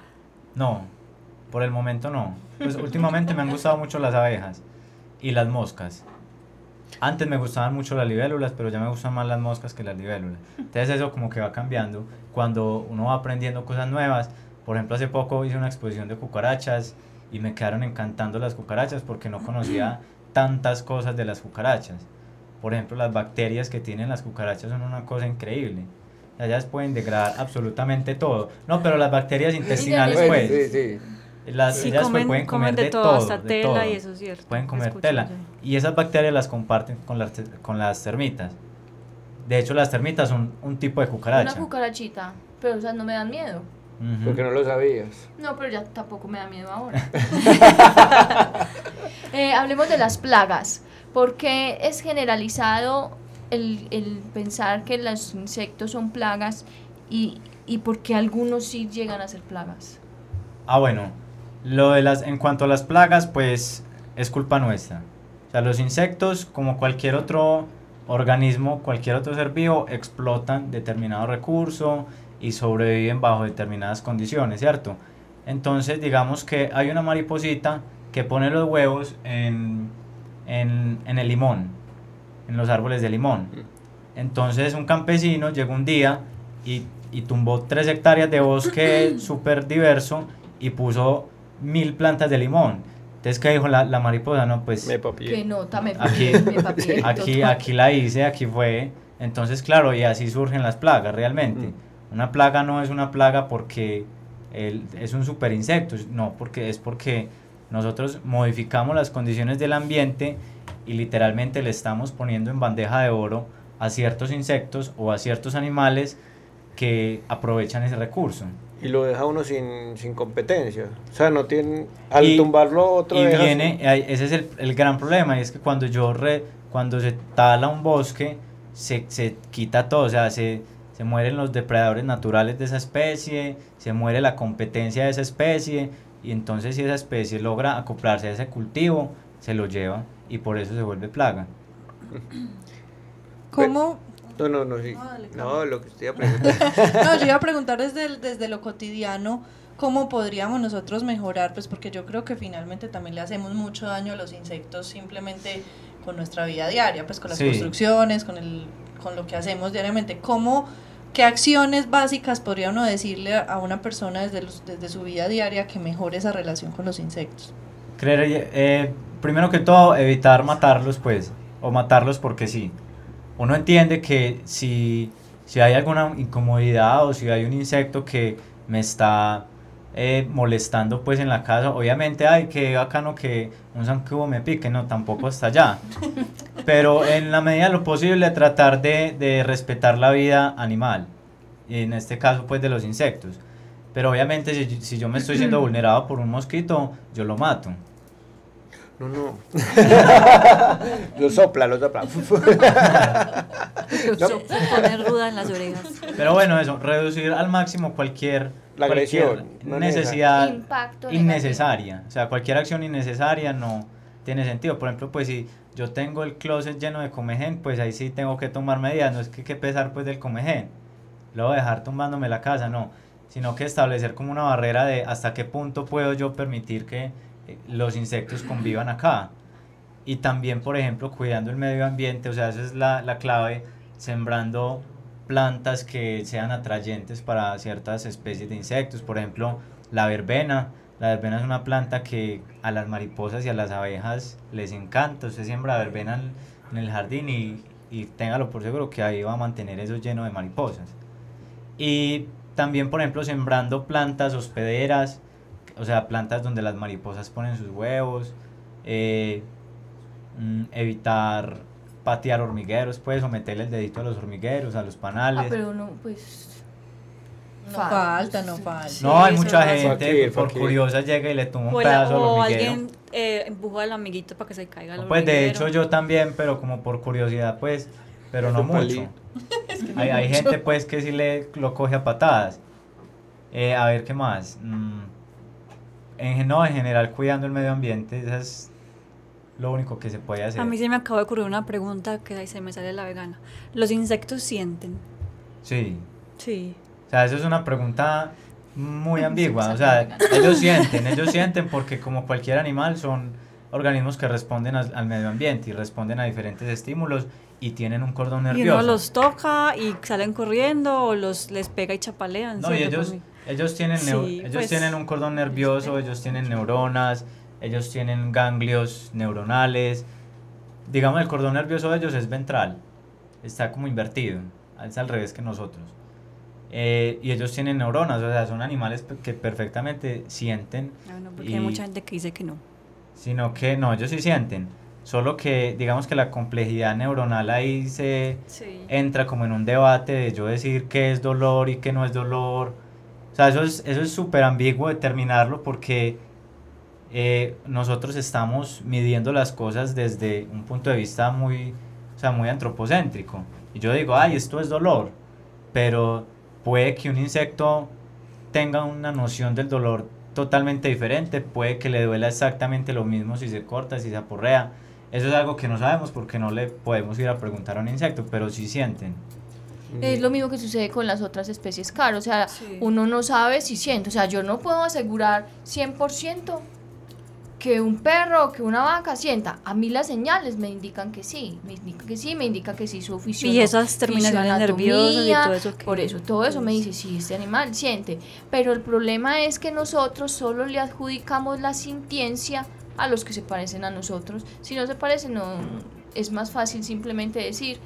no, por el momento no. Pues últimamente me han gustado mucho las abejas y las moscas. Antes me gustaban mucho las libélulas, pero ya me gustan más las moscas que las libélulas. Entonces eso como que va cambiando cuando uno va aprendiendo cosas nuevas. Por ejemplo, hace poco hice una exposición de cucarachas y me quedaron encantando las cucarachas porque no conocía tantas cosas de las cucarachas. Por ejemplo, las bacterias que tienen las cucarachas son una cosa increíble. O sea, ellas pueden degradar absolutamente todo. No, pero las bacterias intestinales, Pues, pues, sí, sí. las, Sí, ellas comen, pueden comer comen de, de todo, todo, hasta de tela todo. y eso es cierto. Pueden comer escucho tela. yo. Y esas bacterias las comparten con las, te- con las termitas. De hecho, las termitas son un tipo de cucaracha. Una cucarachita, pero esas no me dan miedo. Ujú. Porque no lo sabías. No, pero ya tampoco me da miedo ahora. Eh, hablemos de las plagas. ¿Por qué es generalizado el, el pensar que los insectos son plagas y, y por qué algunos sí llegan a ser plagas? Ah, bueno, lo de las, en cuanto a las plagas, pues es culpa nuestra. O sea, los insectos, como cualquier otro organismo, cualquier otro ser vivo, explotan determinado recurso y sobreviven bajo determinadas condiciones, ¿cierto? Entonces, digamos que hay una mariposita que pone los huevos en, en, en el limón, en los árboles de limón. Entonces, un campesino llegó un día y, y tumbó tres hectáreas de bosque súper diverso y puso mil plantas de limón. Entonces, ¿qué dijo la, la mariposa? No, pues Me papié. Que nota, me aquí, me papié, aquí, total. aquí la hice, aquí fue. Entonces, claro, y así surgen las plagas realmente. Mm. Una plaga no es una plaga porque el, es un super insecto, no, porque es porque nosotros modificamos las condiciones del ambiente y literalmente le estamos poniendo en bandeja de oro a ciertos insectos o a ciertos animales que aprovechan ese recurso. Y lo deja uno sin, sin competencia. O sea, no tienen. Al Y- tumbarlo otro. Y deja viene, ahí- ese es el, el gran problema, y es que cuando yo re, cuando se tala un bosque, se, se quita todo, o sea, se, se mueren los depredadores naturales de esa especie, se muere la competencia de esa especie, y entonces si esa especie logra acoplarse a ese cultivo, se lo lleva, y por eso se vuelve plaga. ¿Cómo? No, no, no, sí. No, dale, No, lo que estoy preguntando. No, yo iba a preguntar desde, el- desde lo cotidiano, ¿cómo podríamos nosotros mejorar? Pues porque yo creo que finalmente también le hacemos mucho daño a los insectos simplemente con nuestra vida diaria, pues con las Sí. construcciones, con, el, con lo que hacemos diariamente. ¿Cómo, qué acciones básicas podría uno decirle a una persona desde, los- desde su vida diaria que mejore esa relación con los insectos? Creer, eh, primero que todo, evitar matarlos, pues, o matarlos porque sí. Uno entiende que si, si hay alguna incomodidad o si hay un insecto que me está eh, molestando pues en la casa, obviamente, ay, qué bacano que un zancudo me pique, no, tampoco hasta allá. Pero en la medida de lo posible tratar de, de respetar la vida animal, y en este caso pues de los insectos. Pero obviamente si, si yo me estoy siendo vulnerado por un mosquito, yo lo mato. No, no. Lo sopla, lo sopla. No. Se, se pone ruda en las orejas. Pero bueno, eso, reducir al máximo cualquier, la cualquier no necesidad Impacto innecesaria. negativo. O sea, cualquier acción innecesaria no tiene sentido. Por ejemplo, pues si yo tengo el closet lleno de comején, pues ahí sí tengo que tomar medidas. No es que hay que pesar pues del comején. Lo voy a dejar tumbándome la casa, no. Sino que establecer como una barrera de hasta qué punto puedo yo permitir que los insectos convivan acá. Y también, por ejemplo, cuidando el medio ambiente, o sea, esa es la, la clave, sembrando plantas que sean atrayentes para ciertas especies de insectos. Por ejemplo, la verbena. La verbena es una planta que a las mariposas y a las abejas les encanta. Usted siembra verbena en, en el jardín y, y téngalo por seguro que ahí va a mantener eso lleno de mariposas. Y también, por ejemplo, sembrando plantas hospederas, o sea, plantas donde las mariposas ponen sus huevos, eh, mm, evitar patear hormigueros, pues, o meterle el dedito a los hormigueros, a los panales. Ah, pero no, pues... No falta, no falta. Sí, no, hay mucha no gente aquí, por aquí. curiosa llega y le toma un o pedazo al o hormiguero. alguien eh, empuja al amiguito para que se caiga el No, pues hormiguero. de hecho yo también, pero como por curiosidad, pues, pero no Un mucho. palito. Es que no Hay, hay mucho. gente pues que sí le lo coge a patadas. Eh, a ver, ¿qué más? Mm, en, no, en general cuidando el medio ambiente, eso es lo único que se puede hacer. A mí se me acaba de ocurrir una pregunta que ahí se me sale la vegana. ¿Los insectos sienten? Sí. Sí. O sea, eso es una pregunta muy ambigua. O sea, ellos sienten, ellos sienten porque como cualquier animal son organismos que responden al, al medio ambiente y responden a diferentes estímulos y tienen un cordón Y nervioso. uno los toca y salen corriendo o los les pega y chapalean. No, y ¿cierto? ellos, Por mí. ellos, tienen, neu- Sí, ellos pues, tienen un cordón nervioso, ellos tienen neuronas, ellos tienen ganglios neuronales. Digamos, el cordón nervioso de ellos es ventral, está como invertido, es al revés que nosotros. Eh, y ellos tienen neuronas, o sea, son animales pe- que perfectamente sienten. Ah, no, porque y- hay mucha gente que dice que no. Sino que no, ellos sí sienten. Solo que digamos que la complejidad neuronal ahí se Sí. entra como en un debate de yo decir qué es dolor y qué no es dolor. O sea, eso es eso es súper ambiguo determinarlo porque eh, nosotros estamos midiendo las cosas desde un punto de vista muy, o sea, muy antropocéntrico. Y yo digo, ay, esto es dolor, pero puede que un insecto tenga una noción del dolor totalmente diferente, puede que le duela exactamente lo mismo si se corta, si se aporrea. Eso es algo que no sabemos porque no le podemos ir a preguntar a un insecto, pero sí sienten. Es lo mismo que sucede con las otras especies car, o sea, Sí. uno no sabe si siente, o sea, yo no puedo asegurar cien por ciento que un perro o que una vaca sienta. A mí las señales me indican que sí, me indican que sí, me indican que sí su fisión. Y esas terminaciones nerviosas y todo eso que- Por eso, todo eso me dice, sí, este animal siente. Pero el problema es que nosotros solo le adjudicamos la sintiencia a los que se parecen a nosotros. Si no se parecen, no, es más fácil simplemente decir,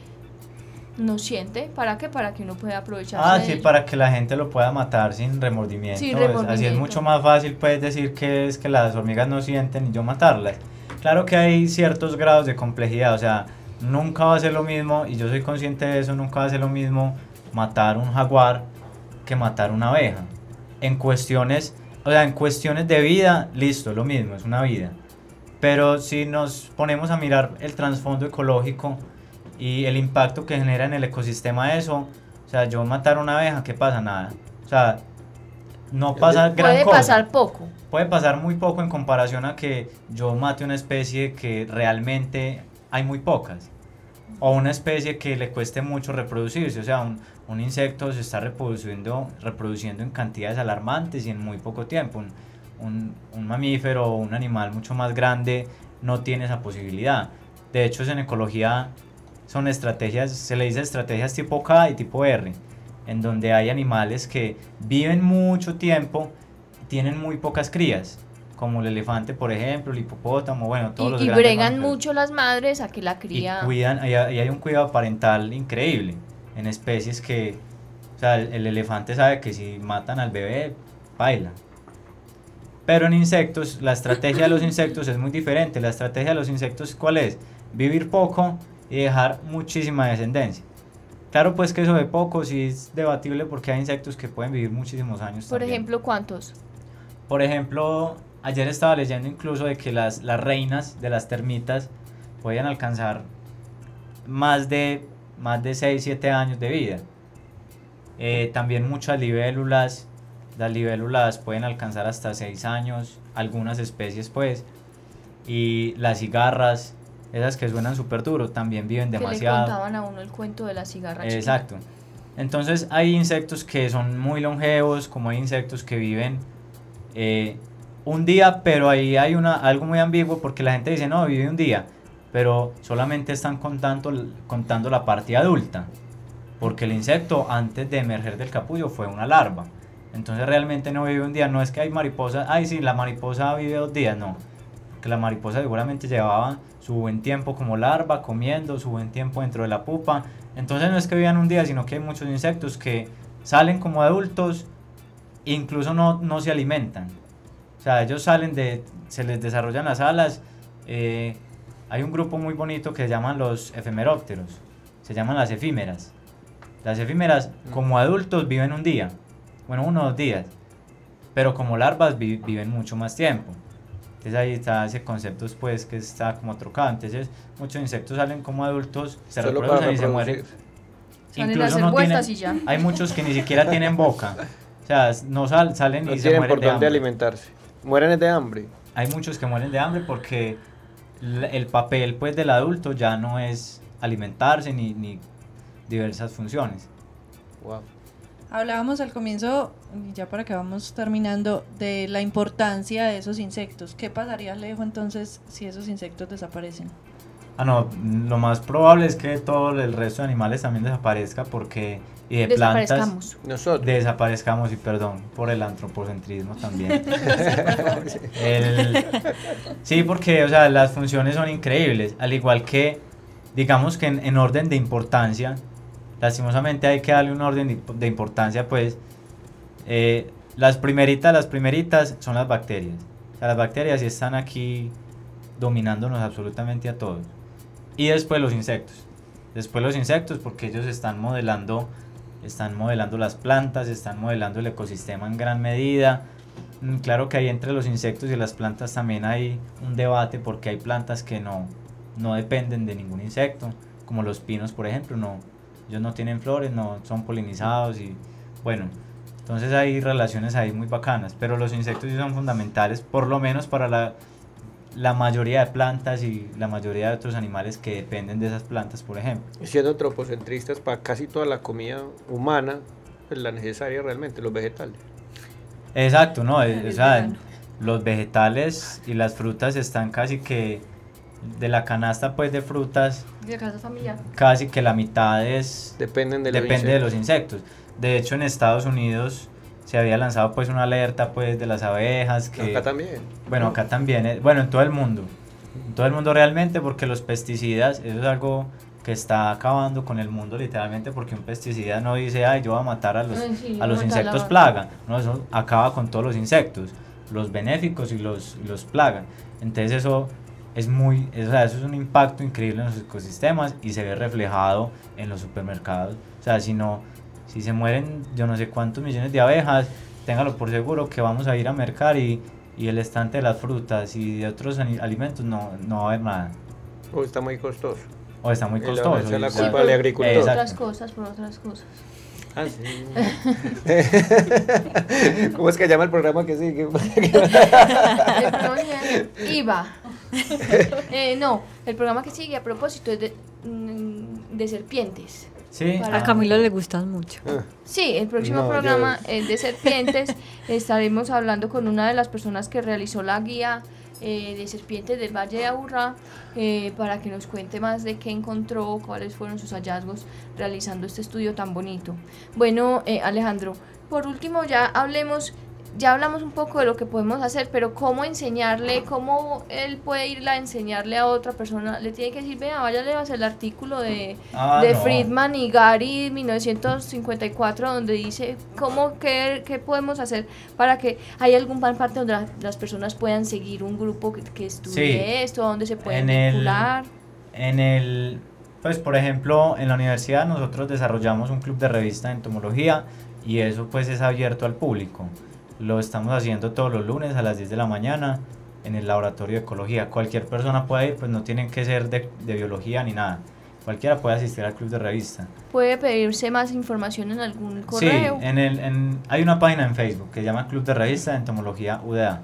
no siente. ¿Para qué? Para que uno pueda aprovecharse Ah, de sí, ello. para que la gente lo pueda matar sin remordimiento. Sin Es- Así es remordimiento. mucho más fácil, puedes decir que es que las hormigas no sienten y yo matarlas. Claro que hay ciertos grados de complejidad, o sea, nunca va a ser lo mismo, y yo soy consciente de eso, nunca va a ser lo mismo matar un jaguar que matar una abeja. En cuestiones, o sea, en cuestiones de vida, listo, lo mismo, es una vida. Pero si nos ponemos a mirar el trasfondo ecológico y el impacto que genera en el ecosistema eso, o sea, yo matar una abeja, ¿qué pasa? Nada. O sea, no pasa gran Puede cosa. pasar poco. Puede pasar muy poco en comparación a que yo mate una especie que realmente hay muy pocas. O una especie que le cueste mucho reproducirse. O sea, un, un insecto se está reproduciendo, reproduciendo en cantidades alarmantes y en muy poco tiempo. Un, un, un mamífero o un animal mucho más grande no tiene esa posibilidad. De hecho, en ecología son estrategias, se le dice estrategias tipo K y tipo R, en donde hay animales que viven mucho tiempo y tienen muy pocas crías, como el elefante, por ejemplo, el hipopótamo, bueno, todos Y, los y grandes bregan mamíferos. mucho las madres a que la Y cría... cuidan, y hay, y hay un cuidado parental increíble en especies que, o sea, el, el elefante sabe que si matan al bebé, baila. Pero en insectos, la estrategia de los insectos es muy diferente. La estrategia de los insectos, ¿cuál es? Vivir poco y dejar muchísima descendencia. Claro, pues que eso de poco sí es debatible porque hay insectos que pueden vivir muchísimos años Por también. ejemplo, ¿cuántos? Por ejemplo, ayer estaba leyendo incluso de que las, las reinas de las termitas podían alcanzar más de, más de seis, siete años de vida. Eh, también muchas libélulas, las libélulas pueden alcanzar hasta seis años, algunas especies pues, y las cigarras, esas que suenan súper duro, también viven demasiado. Que le contaban a uno el cuento de la cigarra chiquita. Exacto. Entonces hay insectos que son muy longevos, como hay insectos que viven eh, un día, pero ahí hay una, algo muy ambiguo porque la gente dice, no, vive un día, pero solamente están contando, contando la parte adulta, porque el insecto antes de emerger del capullo fue una larva. Entonces realmente no vive un día, no es que hay mariposas, ay sí, la mariposa vive dos días, no, que la mariposa seguramente llevaba su buen tiempo como larva, comiendo, su buen tiempo dentro de la pupa. Entonces no es que vivan un día, sino que hay muchos insectos que salen como adultos, incluso no, no se alimentan. O sea, ellos salen de, se les desarrollan las alas. Eh, hay un grupo muy bonito que se llaman los efemerópteros, se llaman las efímeras. Las efímeras como adultos viven un día, bueno, uno o dos días, pero como larvas vi, viven mucho más tiempo. Entonces ahí está ese concepto pues que está como trocado. Entonces muchos insectos salen como adultos, se Solo reproducen y se mueren. Salen a Incluso hacer no vueltas tienen, y ya. hay muchos que ni siquiera tienen boca. O sea, no sal, salen No y se tienen mueren por de dónde hambre. alimentarse. Mueren de hambre. Hay muchos que mueren de hambre porque l- el papel pues del adulto ya no es alimentarse ni, ni diversas funciones. Wow. Hablábamos al comienzo, y ya para que vamos terminando, de la importancia de esos insectos. ¿Qué pasaría, Alejo, entonces si esos insectos desaparecen? Ah, no, lo más probable es que todo el resto de animales también desaparezca porque, y de plantas, Desaparezcamos. Nosotros. desaparezcamos, y perdón por el antropocentrismo también. El- sí, porque, o sea, las funciones son increíbles, al igual que, digamos que en, en orden de importancia, lastimosamente hay que darle un orden de, de importancia, pues, eh, las primeritas, las primeritas son las bacterias. O sea, las bacterias sí están aquí dominándonos absolutamente a todos. Y después los insectos. Después los insectos porque ellos están modelando, están modelando las plantas, están modelando el ecosistema en gran medida. Mm, Claro que ahí entre los insectos y las plantas también hay un debate porque hay plantas que no, no dependen de ningún insecto, como los pinos, por ejemplo, no, ellos no tienen flores, no son polinizados y bueno, entonces hay relaciones ahí muy bacanas, pero los insectos sí son fundamentales, por lo menos para la, la mayoría de plantas y la mayoría de otros animales que dependen de esas plantas, por ejemplo. Siendo antropocentristas, para casi toda la comida humana, pues la necesaria realmente, los vegetales. Exacto, ¿no? El Es- o sea, vegano. los vegetales y las frutas están casi que de la canasta pues de frutas, De casa familiar. casi que la mitad es Dependen de los depende de insectos. los insectos. De hecho, en Estados Unidos se había lanzado pues una alerta pues de las abejas que Acá también. bueno, acá también, eh, bueno, en todo el mundo. En todo el mundo realmente porque los pesticidas, eso es algo que está acabando con el mundo literalmente porque un pesticida no dice, "Ay, yo voy a matar a los Ay, sí, a voy los a matar la insectos vaca". plaga". No, eso acaba con todos los insectos, los benéficos y los y los plaga. Entonces eso es muy, o sea, eso es un impacto increíble en los ecosistemas y se ve reflejado en los supermercados. O sea, si no, si se mueren yo no sé cuántos millones de abejas, téngalo por seguro que vamos a ir a mercar y, y el estante de las frutas y de otros ani- alimentos no, no va a haber nada. O está muy costoso. O está muy Y le van a costoso. echar la y- Sí, culpa por, al por agricultor. Exacto. otras cosas, por otras cosas. Ah, sí. ¿Cómo es que llama el programa que sigue? El programa I V A. Eh, no, el programa que sigue a propósito es de, mm, de serpientes. Sí, Para- A Camilo le gustan mucho. Sí, el próximo No, programa yo- es de serpientes. Estaremos hablando con una de las personas que realizó la guía eh, de serpientes del Valle de Aburrá eh, para que nos cuente más de qué encontró, cuáles fueron sus hallazgos realizando este estudio tan bonito. Bueno, eh, Alejandro, por último ya hablemos, ya hablamos un poco de lo que podemos hacer, pero cómo enseñarle, cómo él puede ir a enseñarle a otra persona. Le tiene que decir, vea, vaya, le vas el artículo de Ah, de no. Friedman y Gary mil novecientos cincuenta y cuatro donde dice cómo qué, qué podemos hacer para que haya algún parte donde la- las personas puedan seguir un grupo que, que estudie Sí. esto, donde se pueden En el- vincular. En el, pues por ejemplo, en la universidad nosotros desarrollamos un club de revista de entomología y eso pues es abierto al público. lo estamos haciendo todos los lunes a las diez de la mañana en el laboratorio de ecología. Cualquier persona puede ir, pues no tienen que ser de, de biología ni nada. Cualquiera puede asistir al club de revista. ¿Puede pedirse más información en algún correo? Sí, en el, en, hay una página en Facebook que se llama Club de Revista de Entomología U D A.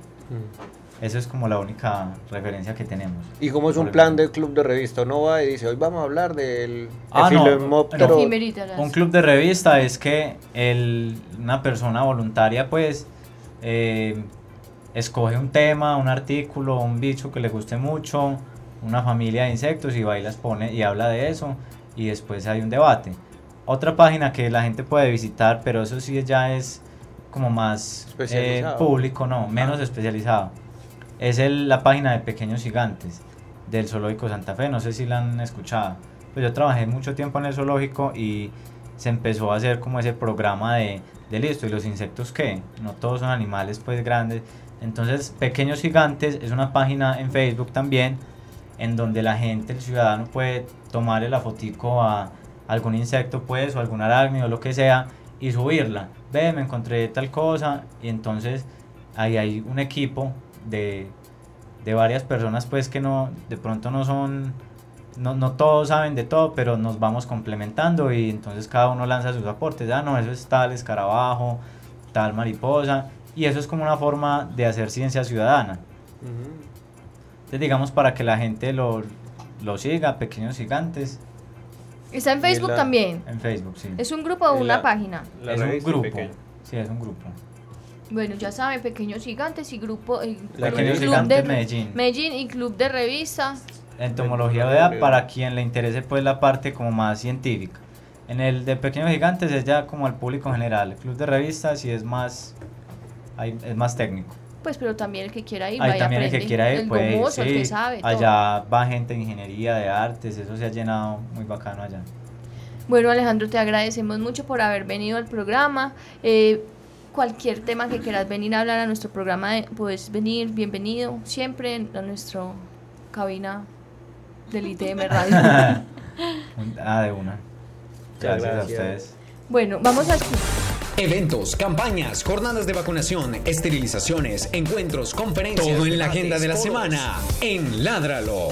Mm. Eso es como la única referencia que tenemos. ¿Y cómo es un plan del club de revista? Uno va y dice, hoy vamos a hablar del ah, Ephilemoptero. No, no. Un club de revista es que el, una persona voluntaria pues eh, escoge un tema, un artículo, un bicho que le guste mucho, una familia de insectos y va y las pone y habla de eso y después hay un debate. Otra página que la gente puede visitar, pero eso sí ya es como más eh, público, no, menos ah. especializado. Es el, la página de Pequeños Gigantes del Zoológico Santa Fe, no sé si la han escuchado. Pues yo trabajé mucho tiempo en el zoológico y se empezó a hacer como ese programa de, de listo, ¿y los insectos qué? No todos son animales pues grandes. Entonces Pequeños Gigantes es una página en Facebook también en donde la gente, el ciudadano puede tomarle la fotico a algún insecto pues o algún arácnido o lo que sea y subirla. Ve, me encontré tal cosa y entonces ahí hay un equipo de, de varias personas pues que no, de pronto no son, no, no todos saben de todo, pero nos vamos complementando y entonces cada uno lanza sus aportes. Ah, no, eso es tal escarabajo, tal mariposa, y eso es como una forma de hacer ciencia ciudadana. Uh-huh. Entonces digamos para que la gente lo, lo siga, Pequeños Gigantes. ¿Está en Facebook la, también? En Facebook, sí. ¿Es un grupo o una la, página? La es un grupo, pequeño. Sí, es un grupo. Bueno, ya saben, Pequeños Gigantes y grupo... Eh, Pequeños Gigantes Medellín. Medellín y Club de Revista. Entomología U D A para quien le interese pues la parte como más científica. En el de Pequeños Gigantes es ya como al público general. El Club de Revistas sí es más, hay, es más técnico. Pues pero también el que quiera ir, Ahí vaya también aprende. El que quiera ir, el pues gomoso, sí, el que sabe, allá todo. Va gente de ingeniería, de artes, eso se ha llenado muy bacano allá. Bueno, Alejandro, te agradecemos mucho por haber venido al programa. Eh, cualquier tema que quieras venir a hablar a nuestro programa, puedes venir, bienvenido, siempre a nuestra cabina del I T M Radio. Ah, de una. Gracias, Gracias a ustedes. Bueno, vamos a escuchar. Eventos, campañas, jornadas de vacunación, esterilizaciones, encuentros, conferencias. Todo en la agenda de la semana en Ládralo.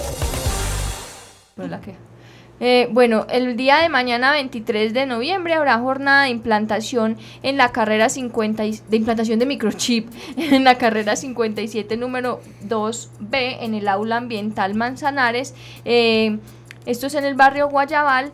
¿La qué? Eh, bueno, el día de mañana veintitrés de noviembre habrá jornada de implantación en la carrera cincuenta y, de implantación de microchip en la carrera cincuenta y siete número dos B en el aula ambiental Manzanares. Eh, esto es en el barrio Guayabal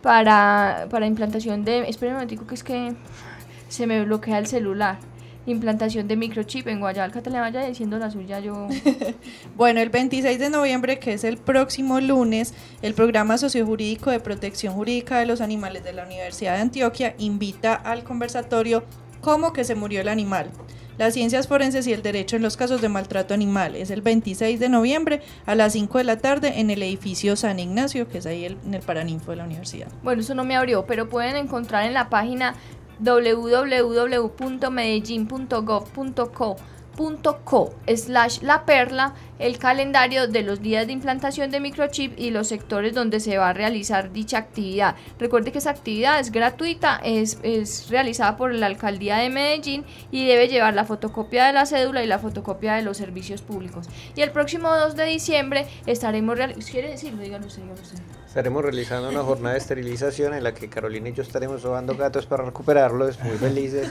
para, para implantación de... Esperen un momentico que es que se me bloquea el celular. Implantación de microchip en Guayabal. Catalina, vaya diciendo la suya, yo... Bueno, el veintiséis de noviembre, que es el próximo lunes, el Programa Sociojurídico de Protección Jurídica de los Animales de la Universidad de Antioquia invita al conversatorio ¿Cómo que se murió el animal? Las ciencias forenses y el derecho en los casos de maltrato animal. Es el veintiséis de noviembre a las cinco de la tarde en el edificio San Ignacio, que es ahí el, en el Paraninfo de la universidad. Bueno, eso no me abrió, pero pueden encontrar en la página doble u doble u doble u punto medellín punto gov punto co punto co slash la perla el calendario de los días de implantación de microchip y los sectores donde se va a realizar dicha actividad. Recuerde que esa actividad es gratuita, es, es realizada por la alcaldía de Medellín y debe llevar la fotocopia de la cédula y la fotocopia de los servicios públicos. Y el próximo dos de diciembre estaremos realizando... ¿Quiere decirlo? Díganlo usted, díganlo usted. Estaremos realizando una jornada de esterilización en la que Carolina y yo estaremos sobando gatos para recuperarlos, muy felices,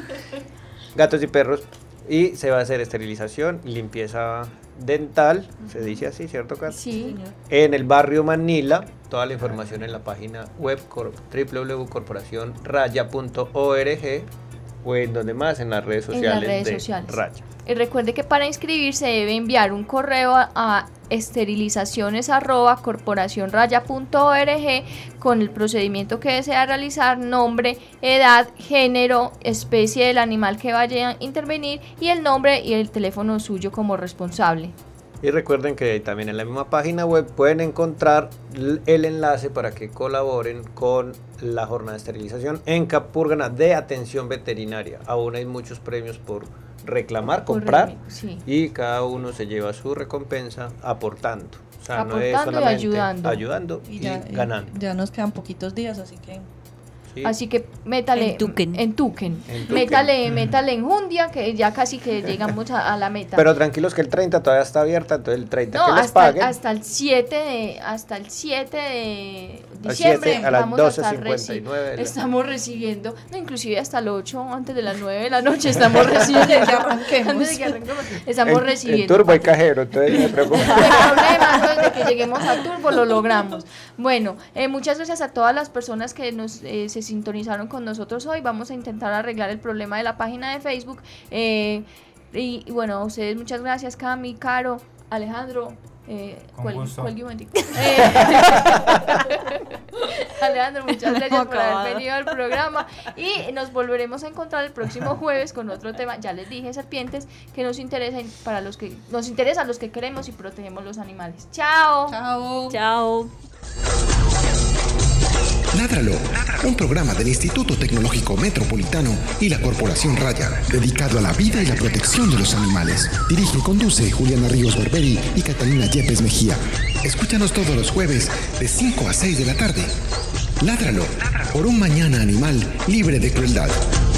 gatos y perros, y se va a hacer esterilización y limpieza dental, se dice así, ¿cierto, Kat? Sí. En el barrio Manila, toda la información en la página web doble u doble u doble u punto corporación raya punto org o en donde más, en las redes sociales, en las redes de sociales. Raya. Y recuerde que para inscribirse debe enviar un correo a, a esterilizaciones arroba corporación raya punto org con el procedimiento que desea realizar, nombre, edad, género, especie del animal que vaya a intervenir y el nombre y el teléfono suyo como responsable. Y recuerden que también en la misma página web pueden encontrar el enlace para que colaboren con la jornada de esterilización en Capurganá de atención veterinaria. Aún hay muchos premios por reclamar, comprar, sí. Y cada uno se lleva su recompensa aportando. O sea, aportando no es solamente y ayudando. ayudando y, y, ya, y ganando. Ya nos quedan poquitos días, así que... Sí. Así que métale En Tuquen. en Tuquen. En Tuquen. Métale, métale en Jundia, que ya casi que llegamos a, a la meta. Pero tranquilos que el treinta todavía está abierta, entonces el treinta no, que les hasta, paguen. hasta el siete de hasta el siete de Al diciembre siete, a las vamos a estar doce cincuenta y nueve de la- estamos recibiendo, no, inclusive hasta el ocho, antes de las nueve de la noche estamos recibiendo. Ya arranquemos. Antes de que arranquemos, estamos En- recibiendo. En turbo hay cajero, entonces no me preocupen. No hay problema, ¿no? Desde que lleguemos a Turbo lo logramos. Bueno, eh, muchas gracias a todas las personas que nos eh, se sintonizaron con nosotros hoy. Vamos a intentar arreglar el problema de la página de Facebook. Eh, y, y bueno, a ustedes muchas gracias, Cami, Caro, Alejandro. Eh, Con cuel- gusto. cuelgue un momentico. Eh, Alejandro, muchas gracias por haber venido al programa y nos volveremos a encontrar el próximo jueves con otro tema. Ya les dije, serpientes, que nos interesan para los que nos interesan los que queremos y protegemos los animales. Chao. Chao. Chao. Ládralo, un programa del Instituto Tecnológico Metropolitano y la Corporación Raya, dedicado a la vida y la protección de los animales. Dirige y conduce Juliana Ríos Barberi y Catalina Yepes Mejía. Escúchanos todos los jueves de cinco a seis de la tarde. Ládralo, por un mañana animal libre de crueldad.